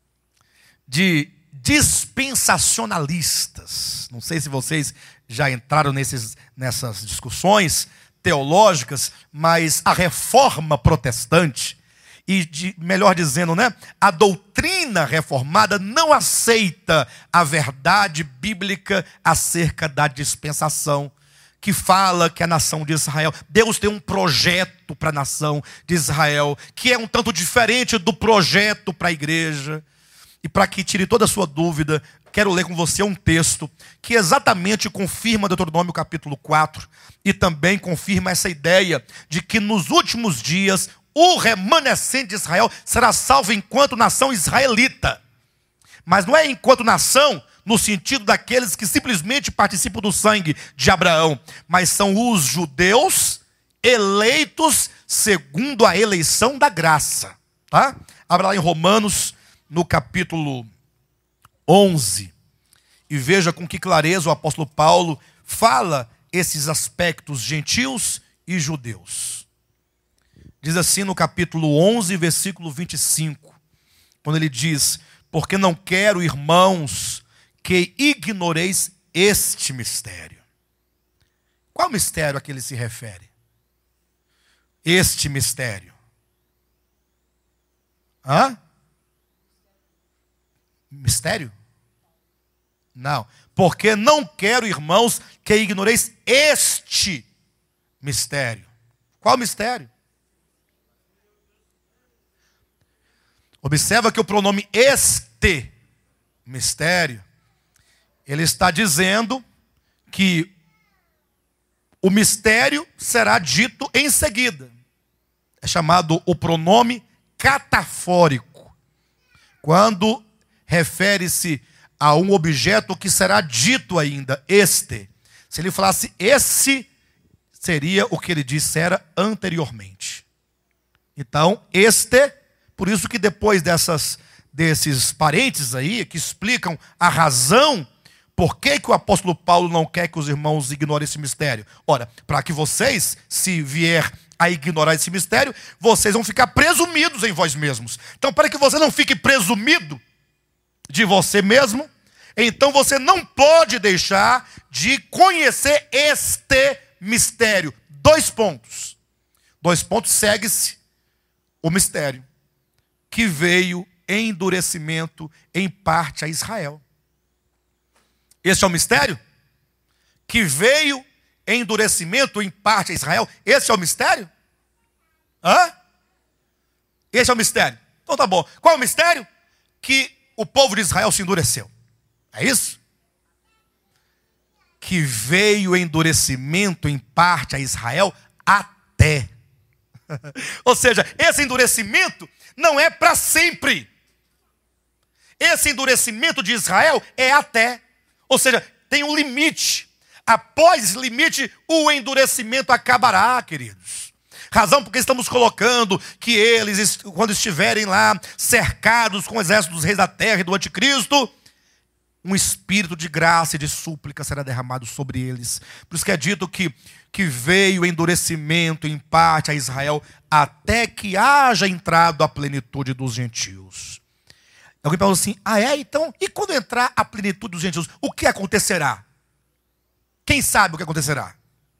de dispensacionalistas. Não sei se vocês já entraram nessas discussões teológicas, mas a reforma protestante, melhor dizendo, né, a doutrina reformada não aceita a verdade bíblica acerca da dispensação, que fala que a nação de Israel, Deus tem um projeto para a nação de Israel, que é um tanto diferente do projeto para a igreja. E para que tire toda a sua dúvida, quero ler com você um texto que exatamente confirma Deuteronômio capítulo 4 e também confirma essa ideia de que nos últimos dias o remanescente de Israel será salvo enquanto nação israelita. Mas não é enquanto nação no sentido daqueles que simplesmente participam do sangue de Abraão, mas são os judeus eleitos segundo a eleição da graça. Tá? Abra lá em Romanos, no capítulo 11, e veja com que clareza o apóstolo Paulo fala esses aspectos gentios e judeus. Diz assim no capítulo 11, versículo 25, quando ele diz: porque não quero, irmãos, que ignoreis este mistério. Qual mistério a que ele se refere? Este mistério. Hã? Mistério? Não. Porque não quero, irmãos, que ignoreis este mistério. Qual mistério? Observa que o pronome este mistério, ele está dizendo que o mistério será dito em seguida. É chamado o pronome catafórico, quando refere-se a um objeto que será dito ainda, este. Se ele falasse esse, seria o que ele dissera anteriormente. Então, este, por isso que depois desses parênteses aí, que explicam a razão por que o apóstolo Paulo não quer que os irmãos ignorem esse mistério. Ora, para que vocês, se vier a ignorar esse mistério, vocês vão ficar presumidos em vós mesmos. Então, para que você não fique presumido de você mesmo, então você não pode deixar de conhecer este mistério. 2 pontos. 2 pontos, segue-se o mistério que veio em endurecimento em parte a Israel. Este é o mistério que veio em endurecimento em parte a Israel. Esse é o mistério? Hã? Esse é o mistério. Então tá bom. Qual é o mistério? Que o povo de Israel se endureceu. É isso? Que veio em endurecimento em parte a Israel até. Ou seja, esse endurecimento não é para sempre. Esse endurecimento de Israel é até. Ou seja, tem um limite. Após esse limite, o endurecimento acabará, queridos. Razão porque estamos colocando que eles, quando estiverem lá cercados com o exército dos reis da terra e do anticristo, um espírito de graça e de súplica será derramado sobre eles. Por isso que é dito que veio endurecimento em parte a Israel até que haja entrado a plenitude dos gentios. Alguém pergunta assim: então, e quando entrar a plenitude dos gentios, o que acontecerá? Quem sabe o que acontecerá?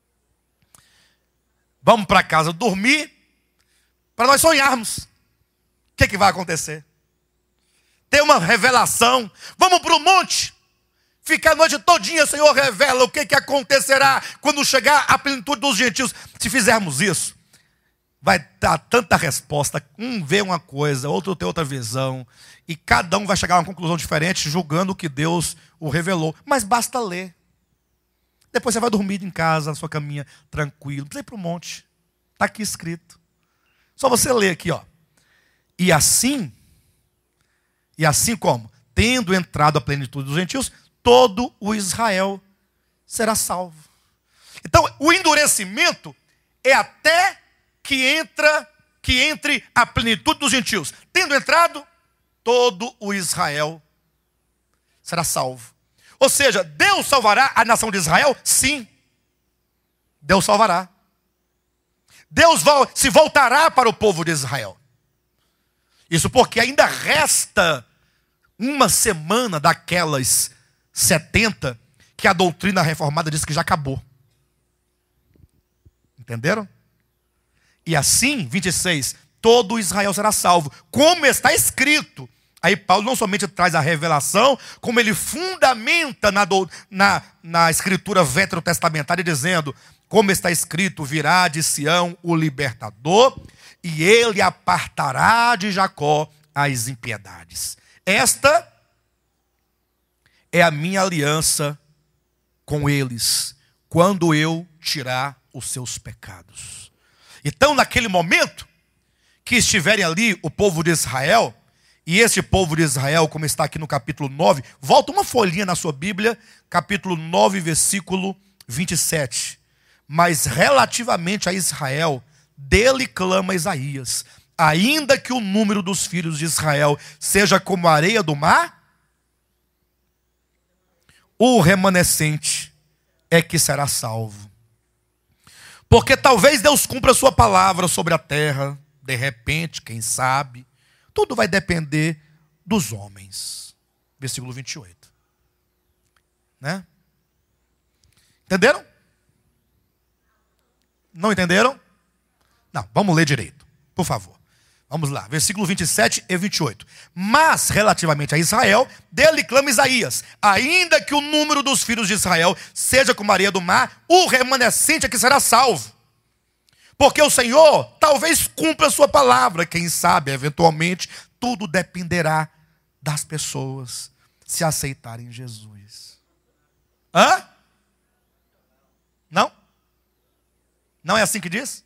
Vamos para casa dormir, para nós sonharmos. O que vai acontecer? Ter uma revelação. Vamos para o monte, ficar a noite todinha, Senhor, revela o que acontecerá quando chegar a plenitude dos gentios. Se fizermos isso, vai dar tanta resposta. Um vê uma coisa, outro tem outra visão, e cada um vai chegar a uma conclusão diferente, julgando que Deus o revelou. Mas basta ler. Depois você vai dormir em casa, na sua caminha, tranquilo. Não precisa ir para o monte. Está aqui escrito. Só você ler aqui, ó. E assim como? Tendo entrado a plenitude dos gentios, todo o Israel será salvo. Então, o endurecimento é até que entre a plenitude dos gentios. Tendo entrado, todo o Israel será salvo. Ou seja, Deus salvará a nação de Israel? Sim. Deus salvará. Deus se voltará para o povo de Israel. Isso porque ainda resta uma semana daquelas 70 que a doutrina reformada diz que já acabou. Entenderam? E assim, 26, todo Israel será salvo, como está escrito. Aí Paulo não somente traz a revelação, como ele fundamenta na escritura veterotestamentária, dizendo, como está escrito: virá de Sião o libertador, e ele apartará de Jacó as impiedades. Esta é a minha aliança com eles, quando eu tirar os seus pecados. Então, naquele momento que estiverem ali o povo de Israel, E este povo de Israel, como está aqui no capítulo 9, volta uma folhinha na sua Bíblia, capítulo 9, versículo 27. Mas relativamente a Israel, dele clama Isaías: ainda que o número dos filhos de Israel seja como a areia do mar, o remanescente é que será salvo. Porque talvez Deus cumpra a sua palavra sobre a terra, de repente, quem sabe. Tudo vai depender dos homens. Versículo 28. Né? Entenderam? Não entenderam? Não, vamos ler direito, por favor. Vamos lá, versículo 27 e 28. Mas, relativamente a Israel, dele clama Isaías: ainda que o número dos filhos de Israel seja como a areia do mar, o remanescente é que será salvo. Porque o Senhor talvez cumpra a sua palavra. Quem sabe, eventualmente, tudo dependerá das pessoas se aceitarem Jesus. Hã? Não? Não é assim que diz?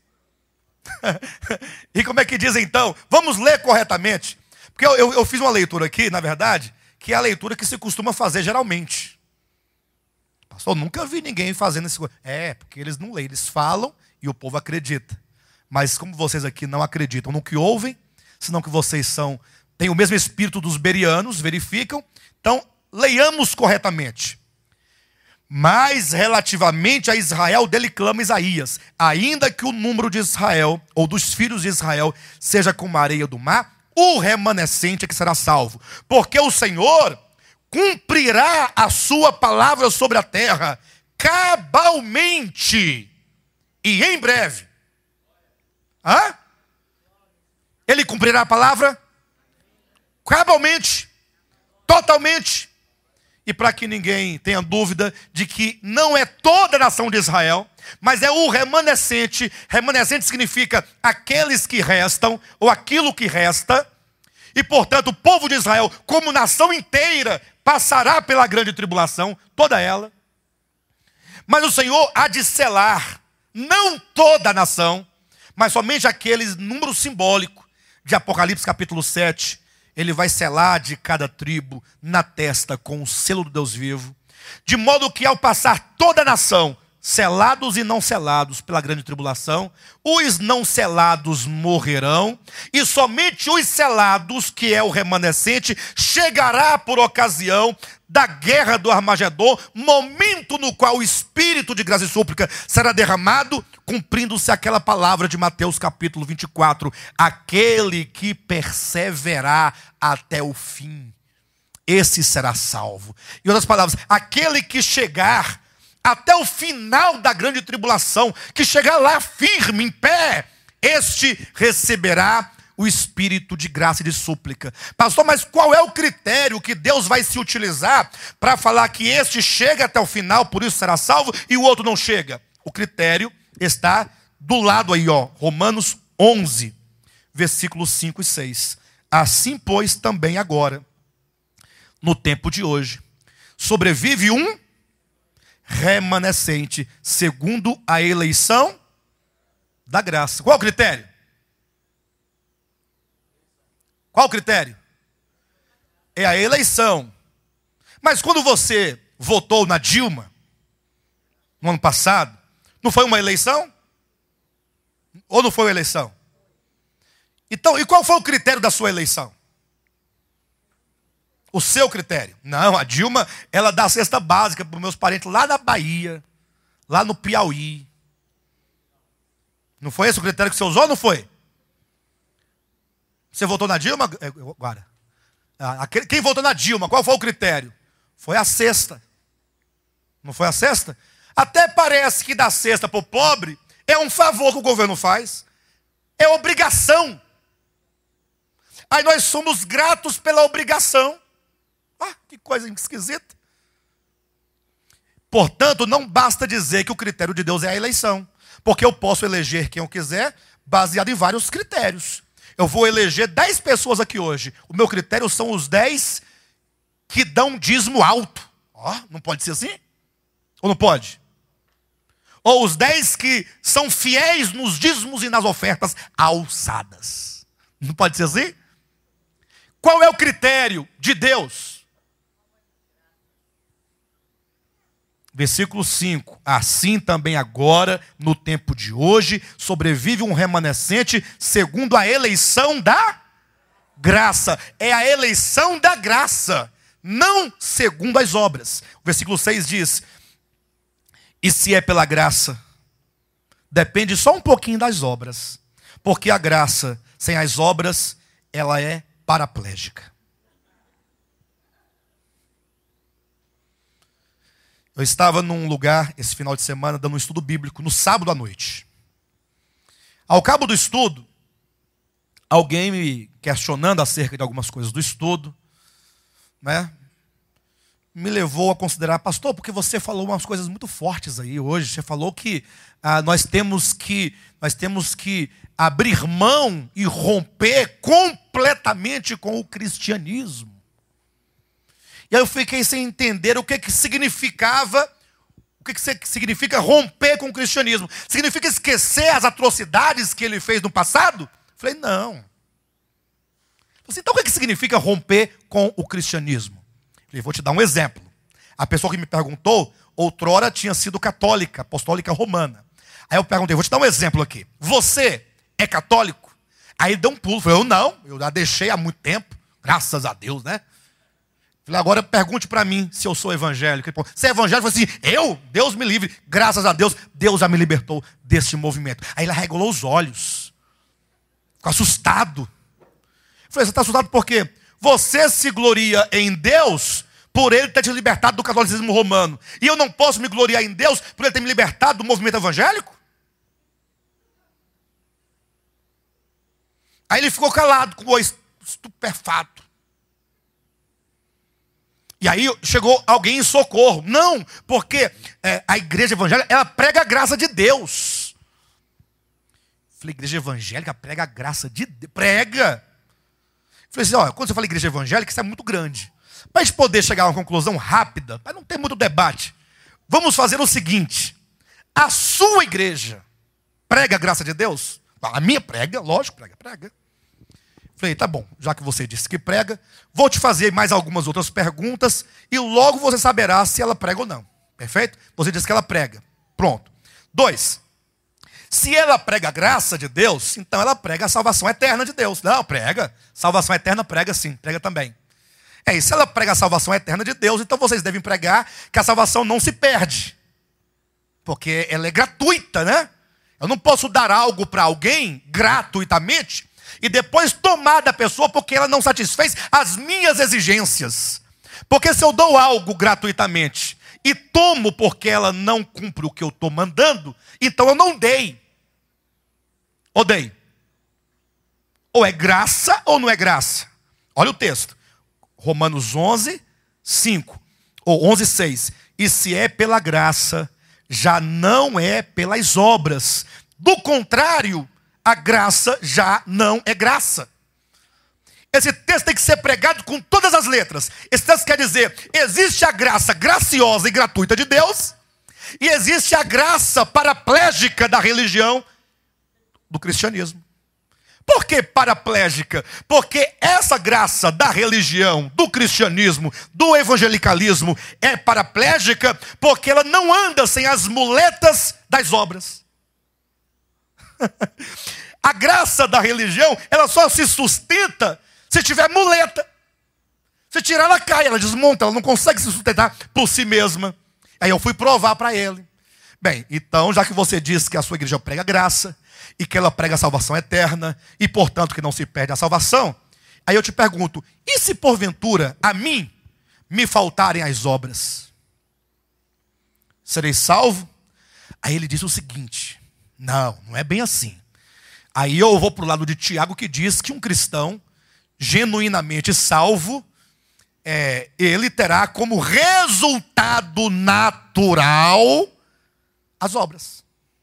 E como é que diz então? Vamos ler corretamente. Porque eu fiz uma leitura aqui, na verdade, que é a leitura que se costuma fazer geralmente. Pastor, eu nunca vi ninguém fazendo isso. Porque eles não leem, eles falam e o povo acredita. Mas como vocês aqui não acreditam no que ouvem, senão que vocês têm o mesmo espírito dos berianos, verificam, então leiamos corretamente. Mas relativamente a Israel, dele clama Isaías: ainda que o número de Israel, ou dos filhos de Israel, seja como a areia do mar, o remanescente é que será salvo. Porque o Senhor cumprirá a sua palavra sobre a terra, cabalmente e em breve. Hã? Ele cumprirá a palavra cabalmente, totalmente. E para que ninguém tenha dúvida de que não é toda a nação de Israel, mas é o remanescente. Remanescente significa aqueles que restam, ou aquilo que resta. E portanto o povo de Israel, como nação inteira, passará pela grande tribulação, toda ela. Mas o Senhor há de selar, não toda a nação, mas somente aqueles, número simbólico de Apocalipse capítulo 7, ele vai selar de cada tribo na testa com o selo do Deus vivo, de modo que ao passar toda a nação, selados e não selados pela grande tribulação, os não selados morrerão, e somente os selados, que é o remanescente, chegará por ocasião da guerra do Armagedon, momento no qual o Espírito de graça e súplica será derramado, cumprindo-se aquela palavra de Mateus capítulo 24, aquele que perseverar até o fim, esse será salvo. Em outras palavras, aquele que chegar até o final da grande tribulação, que chegar lá firme, em pé, este receberá o Espírito de graça e de súplica. Pastor, mas qual é o critério que Deus vai se utilizar para falar que este chega até o final, por isso será salvo, e o outro não chega? O critério está do lado aí, ó, Romanos 11, versículos 5 e 6. Assim, pois, também agora, no tempo de hoje, sobrevive um remanescente, segundo a eleição da graça. Qual o critério? Qual o critério? É a eleição. Mas quando você votou na Dilma, no ano passado, não foi uma eleição? Ou não foi uma eleição? Então, e qual foi o critério da sua eleição? O seu critério? Não, a Dilma, ela dá a cesta básica para os meus parentes lá na Bahia, lá no Piauí. Não foi esse o critério que você usou ou não foi? Você votou na Dilma? Agora, quem votou na Dilma, qual foi o critério? Foi a cesta. Não foi a cesta? Até parece que dar cesta para o pobre é um favor que o governo faz. É obrigação. Aí nós somos gratos pela obrigação. Que coisa esquisita. Portanto, não basta dizer que o critério de Deus é a eleição. Porque eu posso eleger quem eu quiser, baseado em vários critérios. Eu vou eleger 10 pessoas aqui hoje. O meu critério são os 10 que dão dízimo alto. Não pode ser assim? Ou não pode? Ou os 10 que são fiéis nos dízimos e nas ofertas alçadas. Não pode ser assim? Qual é o critério de Deus? Versículo 5. Assim também agora, no tempo de hoje, sobrevive um remanescente segundo a eleição da graça. É a eleição da graça, não segundo as obras. O versículo 6 diz: e se é pela graça, depende só um pouquinho das obras. Porque a graça, sem as obras, ela é paraplégica. Eu estava num lugar, esse final de semana, dando um estudo bíblico, no sábado à noite. Ao cabo do estudo, alguém me questionando acerca de algumas coisas do estudo, né, me levou a considerar: pastor, porque você falou umas coisas muito fortes aí hoje. Você falou que nós temos que abrir mão e romper completamente com o cristianismo. E aí eu fiquei sem entender o que significava, o que significa romper com o cristianismo. Significa esquecer as atrocidades que ele fez no passado? Falei, não. Então o que significa romper com o cristianismo? Falei, vou te dar um exemplo. A pessoa que me perguntou, outrora tinha sido católica, apostólica romana. Aí eu perguntei, vou te dar um exemplo aqui. Você é católico? Aí ele deu um pulo. Falei, eu não, eu já deixei há muito tempo, graças a Deus, né? Falei, agora pergunte para mim se eu sou evangélico. Você é evangélico? Eu falei assim, eu? Deus me livre. Graças a Deus, Deus já me libertou desse movimento. Aí ele arregalou os olhos. Ficou assustado. Eu falei, você está assustado por quê? Você se gloria em Deus por ele ter te libertado do catolicismo romano. E eu não posso me gloriar em Deus por ele ter me libertado do movimento evangélico? Aí ele ficou calado, com o estupefato. E aí chegou alguém em socorro. Não, porque a igreja evangélica, ela prega a graça de Deus. Falei, igreja evangélica prega a graça de Deus? Prega. Falei assim, quando você fala igreja evangélica, isso é muito grande. Para a gente poder chegar a uma conclusão rápida, para não ter muito debate, vamos fazer o seguinte: a sua igreja prega a graça de Deus? A minha prega, lógico, prega. Falei, tá bom, já que você disse que prega, vou te fazer mais algumas outras perguntas e logo você saberá se ela prega ou não. Perfeito? Você disse que ela prega. Pronto. 2. Se ela prega a graça de Deus, então ela prega a salvação eterna de Deus. Não, prega. Salvação eterna prega sim, prega também. E se ela prega a salvação eterna de Deus, então vocês devem pregar que a salvação não se perde. Porque ela é gratuita, né? Eu não posso dar algo para alguém gratuitamente e depois tomar da pessoa porque ela não satisfez as minhas exigências. Porque se eu dou algo gratuitamente e tomo porque ela não cumpre o que eu estou mandando, então eu não dei. Ou dei? Ou é graça ou não é graça? Olha o texto. Romanos 11, 5. Ou 11, 6. E se é pela graça, já não é pelas obras. Do contrário, a graça já não é graça. Esse texto tem que ser pregado com todas as letras. Esse texto quer dizer, existe a graça graciosa e gratuita de Deus, e existe a graça paraplégica da religião do cristianismo. Por que paraplégica? Porque essa graça da religião, do cristianismo, do evangelicalismo é paraplégica porque ela não anda sem as muletas das obras. A graça da religião, ela só se sustenta se tiver muleta. Se tirar, ela cai, ela desmonta, ela não consegue se sustentar por si mesma. Aí eu fui provar para ele. Bem, então, já que você disse que a sua igreja prega graça, e que ela prega a salvação eterna, e portanto que não se perde a salvação, aí eu te pergunto, e se porventura a mim me faltarem as obras? Serei salvo? Aí ele disse o seguinte, não é bem assim. Aí eu vou para o lado de Tiago, que diz que um cristão genuinamente salvo, ele terá como resultado natural as obras.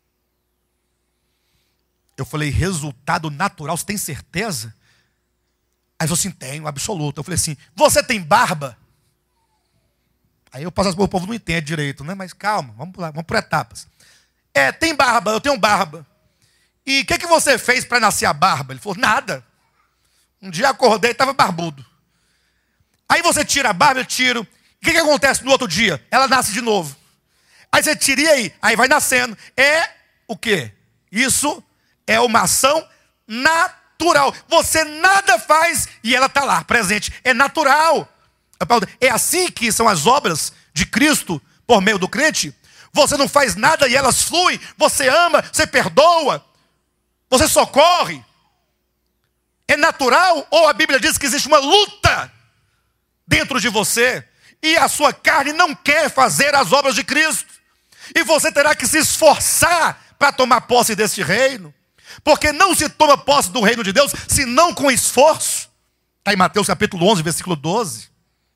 Eu falei, resultado natural, você tem certeza? Aí ele falou assim, tenho, absoluto. Eu falei assim, você tem barba? Aí eu passo, o povo não entende direito, né? Mas calma, vamos lá, vamos por etapas. Tem barba, eu tenho barba. E o que você fez para nascer a barba? Ele falou, nada. Um dia acordei e estava barbudo. Aí você tira a barba, eu tiro. O que acontece no outro dia? Ela nasce de novo. Aí você tira e aí vai nascendo. É o quê? Isso é uma ação natural. Você nada faz e ela está lá, presente. É natural. É assim que são as obras de Cristo por meio do crente. Você não faz nada e elas fluem. Você ama, você perdoa, você socorre. É natural, ou a Bíblia diz que existe uma luta dentro de você e a sua carne não quer fazer as obras de Cristo. E você terá que se esforçar para tomar posse deste reino. Porque não se toma posse do reino de Deus senão com esforço. Está em Mateus capítulo 11, versículo 12.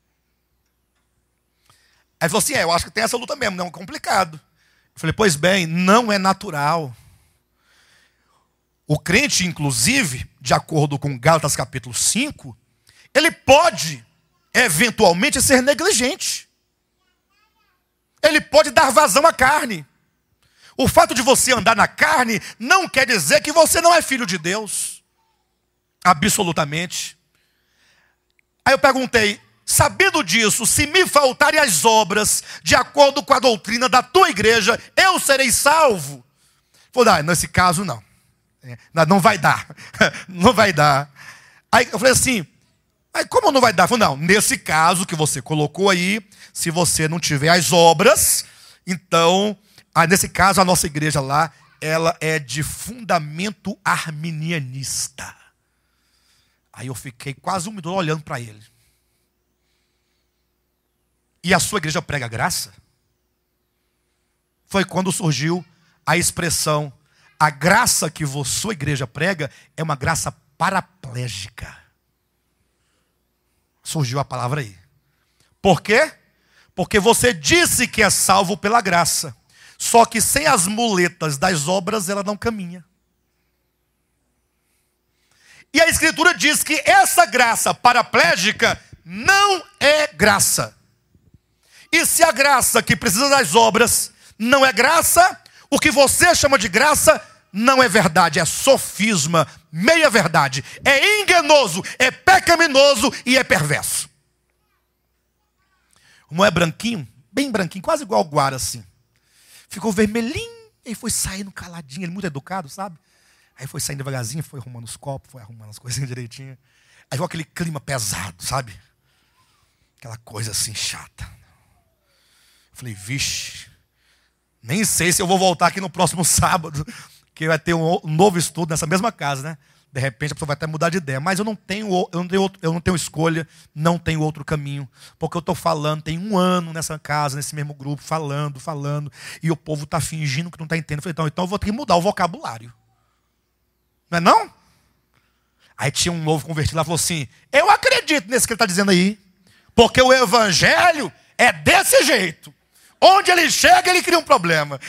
Aí falou assim, eu acho que tem essa luta mesmo, não é complicado. Eu falei, pois bem, não é natural. O crente, inclusive, de acordo com Gálatas capítulo 5, ele pode, eventualmente, ser negligente. Ele pode dar vazão à carne. O fato de você andar na carne não quer dizer que você não é filho de Deus. Absolutamente. Aí eu perguntei, sabendo disso, se me faltarem as obras, de acordo com a doutrina da tua igreja, eu serei salvo? Falei, nesse caso não. Não vai dar. Não vai dar. Aí eu falei assim, como não vai dar? Eu falei, não, nesse caso que você colocou aí, se você não tiver as obras, então, nesse caso a nossa igreja lá, ela é de fundamento arminianista. Aí eu fiquei quase um minuto olhando para ele. E a sua igreja prega graça? Foi quando surgiu a expressão, a graça que sua igreja prega é uma graça paraplégica. Surgiu a palavra aí. Por quê? Porque você disse que é salvo pela graça. Só que sem as muletas das obras ela não caminha. E a Escritura diz que essa graça paraplégica não é graça. E se a graça que precisa das obras não é graça, o que você chama de graça não é verdade, é sofisma, meia verdade, é enganoso, é pecaminoso e é perverso. O Moé branquinho, bem branquinho, quase igual ao Guara assim. Ficou vermelhinho e foi saindo caladinho, ele muito educado, sabe? Aí foi saindo devagarzinho, foi arrumando os copos, foi arrumando as coisinhas direitinho. Aí ficou aquele clima pesado, sabe? Aquela coisa assim chata. Falei, vixe, nem sei se eu vou voltar aqui no próximo sábado, que vai ter um novo estudo nessa mesma casa, né? De repente a pessoa vai até mudar de ideia. Mas eu não tenho escolha, não tenho outro caminho. Porque eu estou falando, tem 1 ano nessa casa, nesse mesmo grupo, falando, e o povo está fingindo que não está entendendo. Eu falei, então eu vou ter que mudar o vocabulário. Não é não? Aí tinha um novo convertido lá, falou assim, eu acredito nesse que ele está dizendo aí, porque o evangelho é desse jeito. Onde ele chega, ele cria um problema.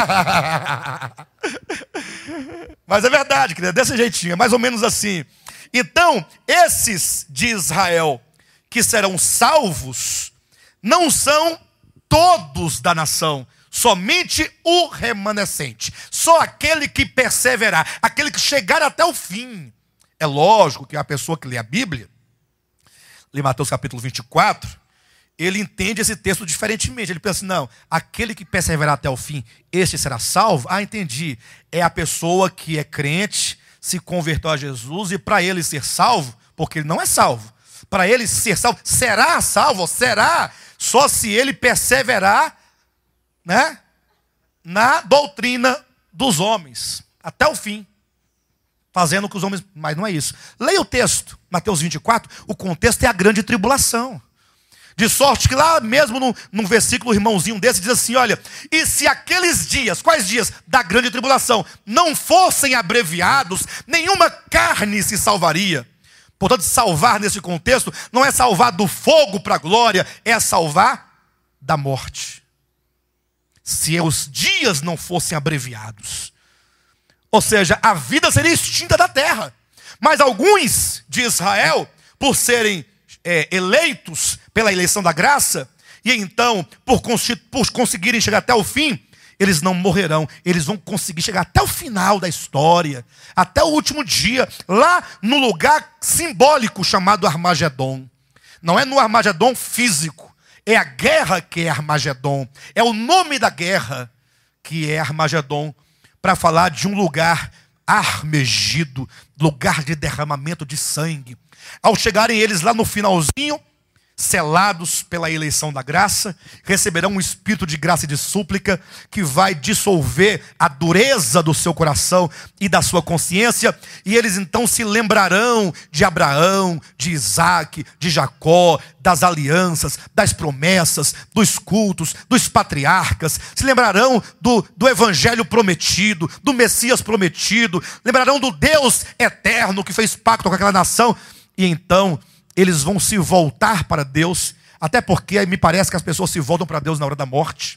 Mas é verdade, querido, é desse jeitinho, é mais ou menos assim. Então, esses de Israel que serão salvos, não são todos da nação, somente o remanescente. Só aquele que perseverar, aquele que chegar até o fim. É lógico que a pessoa que lê a Bíblia, lê Mateus capítulo 24, ele entende esse texto diferentemente. Ele pensa assim, não, aquele que perseverar até o fim, este será salvo? Ah, entendi. É a pessoa que é crente, se converteu a Jesus, e para ele ser salvo, porque ele não é salvo, para ele ser salvo, será salvo, será, só se ele perseverar, né, na doutrina dos homens, até o fim, fazendo com os homens, mas não é isso. Leia o texto, Mateus 24, o contexto é a grande tribulação. De sorte que lá mesmo num versículo irmãozinho desse diz assim, olha, e se aqueles dias, quais dias? Da grande tribulação, não fossem abreviados, nenhuma carne se salvaria. Portanto, salvar nesse contexto não é salvar do fogo para a glória, é salvar da morte. Se os dias não fossem abreviados. Ou seja, a vida seria extinta da terra. Mas alguns de Israel, por serem eleitos pela eleição da graça, e então, por conseguirem chegar até o fim, eles não morrerão. Eles vão conseguir chegar até o final da história, até o último dia, lá no lugar simbólico chamado Armagedon. Não é no Armagedon físico, é a guerra que é Armagedon. É o nome da guerra que é Armagedon, para falar de um lugar armegido, lugar de derramamento de sangue. Ao chegarem eles lá no finalzinho, selados pela eleição da graça, receberão um espírito de graça e de súplica que vai dissolver a dureza do seu coração e da sua consciência, e eles então se lembrarão de Abraão, de Isaac, de Jacó, das alianças, das promessas, dos cultos, dos patriarcas, se lembrarão do evangelho prometido, do Messias prometido, lembrarão do Deus eterno que fez pacto com aquela nação, e então eles vão se voltar para Deus, até porque me parece que as pessoas se voltam para Deus na hora da morte.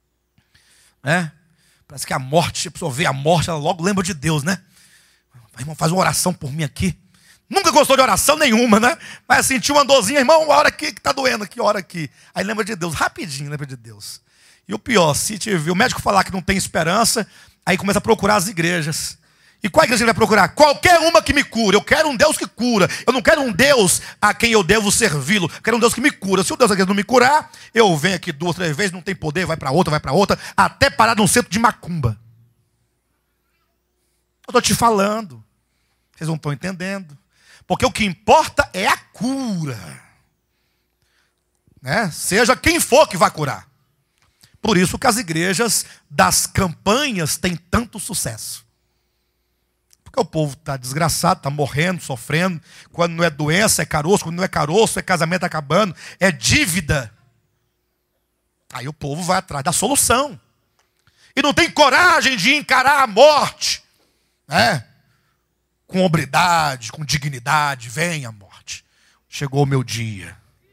Parece que a morte, a pessoa vê a morte, ela logo lembra de Deus, né? Irmão, faz uma oração por mim aqui. Nunca gostou de oração nenhuma, né? Mas sentiu uma dorzinha, irmão, ora aqui que está doendo aqui, ora aqui. Aí lembra de Deus, rapidinho lembra de Deus. E o pior, se o médico falar que não tem esperança, aí começa a procurar as igrejas. E qual igreja ele vai procurar? Qualquer uma que me cura. Eu quero um Deus que cura. Eu não quero um Deus a quem eu devo servi-lo. Eu quero um Deus que me cura. Se o Deus aqui não me curar, eu venho aqui 2, 3 vezes, não tem poder, vai para outra, até parar num centro de macumba. Eu estou te falando. Vocês não estão entendendo. Porque o que importa é a cura. Seja quem for que vai curar. Por isso que as igrejas das campanhas têm tanto sucesso. Porque o povo está desgraçado, está morrendo, sofrendo. Quando não é doença, é caroço. Quando não é caroço, é casamento acabando. É dívida. Aí o povo vai atrás da solução. E não tem coragem de encarar a morte. Com hombridade, com dignidade. Vem a morte. Chegou o meu dia.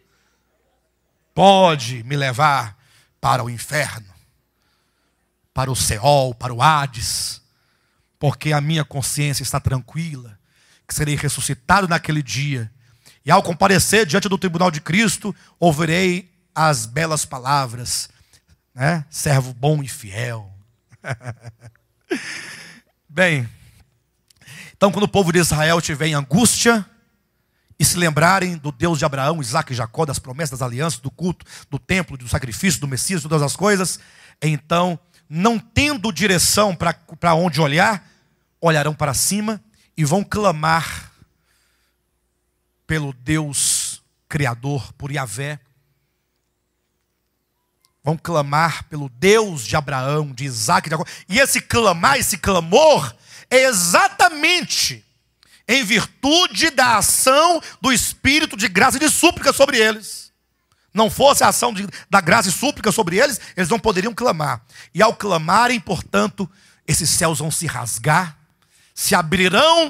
Pode me levar para o inferno. Para o Seol, para o Hades. Porque a minha consciência está tranquila, que serei ressuscitado naquele dia. E ao comparecer diante do tribunal de Cristo, ouvirei as belas palavras, servo bom e fiel. Bem, então quando o povo de Israel estiver em angústia, e se lembrarem do Deus de Abraão, Isaac e Jacó, das promessas, das alianças, do culto, do templo, do sacrifício, do Messias, de todas as coisas, então, não tendo direção para onde olhar, olharão para cima e vão clamar pelo Deus Criador, por Yahvé. Vão clamar pelo Deus de Abraão, de Isaac e de Jacó. E esse clamar, esse clamor, é exatamente em virtude da ação do Espírito de graça e de súplica sobre eles. Não fosse a ação da graça e súplica sobre eles, eles não poderiam clamar. E ao clamarem, portanto, esses céus vão se rasgar, se abrirão,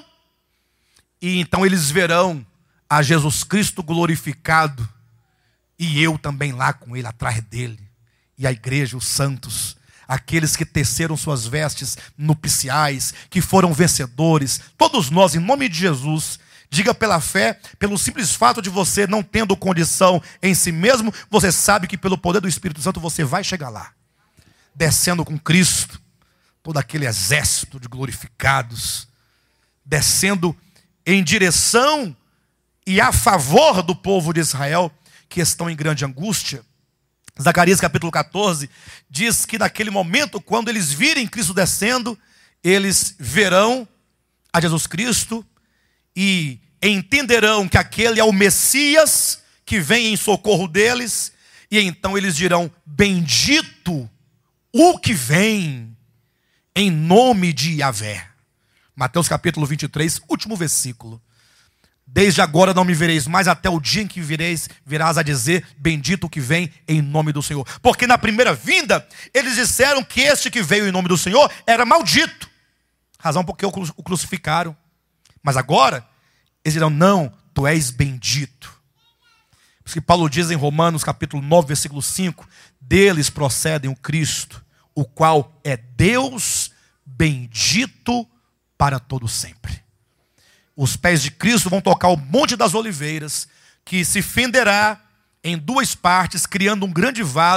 e então eles verão a Jesus Cristo glorificado, e eu também lá com ele, atrás dele, e a igreja, os santos, aqueles que teceram suas vestes nupciais, que foram vencedores, todos nós, em nome de Jesus. Diga pela fé, pelo simples fato de você não tendo condição em si mesmo, você sabe que pelo poder do Espírito Santo você vai chegar lá. Descendo com Cristo, todo aquele exército de glorificados, descendo em direção e a favor do povo de Israel, que estão em grande angústia. Zacarias capítulo 14, diz que naquele momento, quando eles virem Cristo descendo, eles verão a Jesus Cristo, e entenderão que aquele é o Messias que vem em socorro deles, e então eles dirão: bendito o que vem em nome de Yahvé. Mateus capítulo 23, último versículo. Desde agora não me vereis mais, até o dia em que virás a dizer: bendito o que vem em nome do Senhor. Porque na primeira vinda, eles disseram que este que veio em nome do Senhor era maldito. Razão porque o crucificaram. Mas agora, eles dirão: não, tu és bendito. Por isso que Paulo diz em Romanos capítulo 9, versículo 5, deles procedem o Cristo, o qual é Deus bendito para todo sempre. Os pés de Cristo vão tocar o Monte das Oliveiras, que se fenderá em duas partes, criando um grande vale,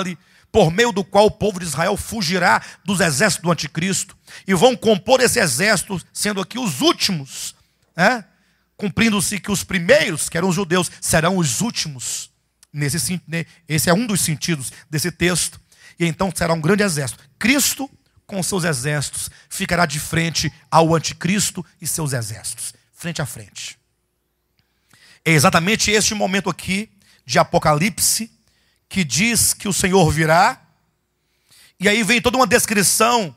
por meio do qual o povo de Israel fugirá dos exércitos do anticristo, e vão compor esse exército, sendo aqui os últimos, né? Cumprindo-se que os primeiros, que eram os judeus, serão os últimos. Esse é um dos sentidos desse texto. E então será um grande exército. Cristo, com seus exércitos, ficará de frente ao anticristo e seus exércitos, frente a frente. É exatamente este momento aqui de Apocalipse que diz que o Senhor virá. E aí vem toda uma descrição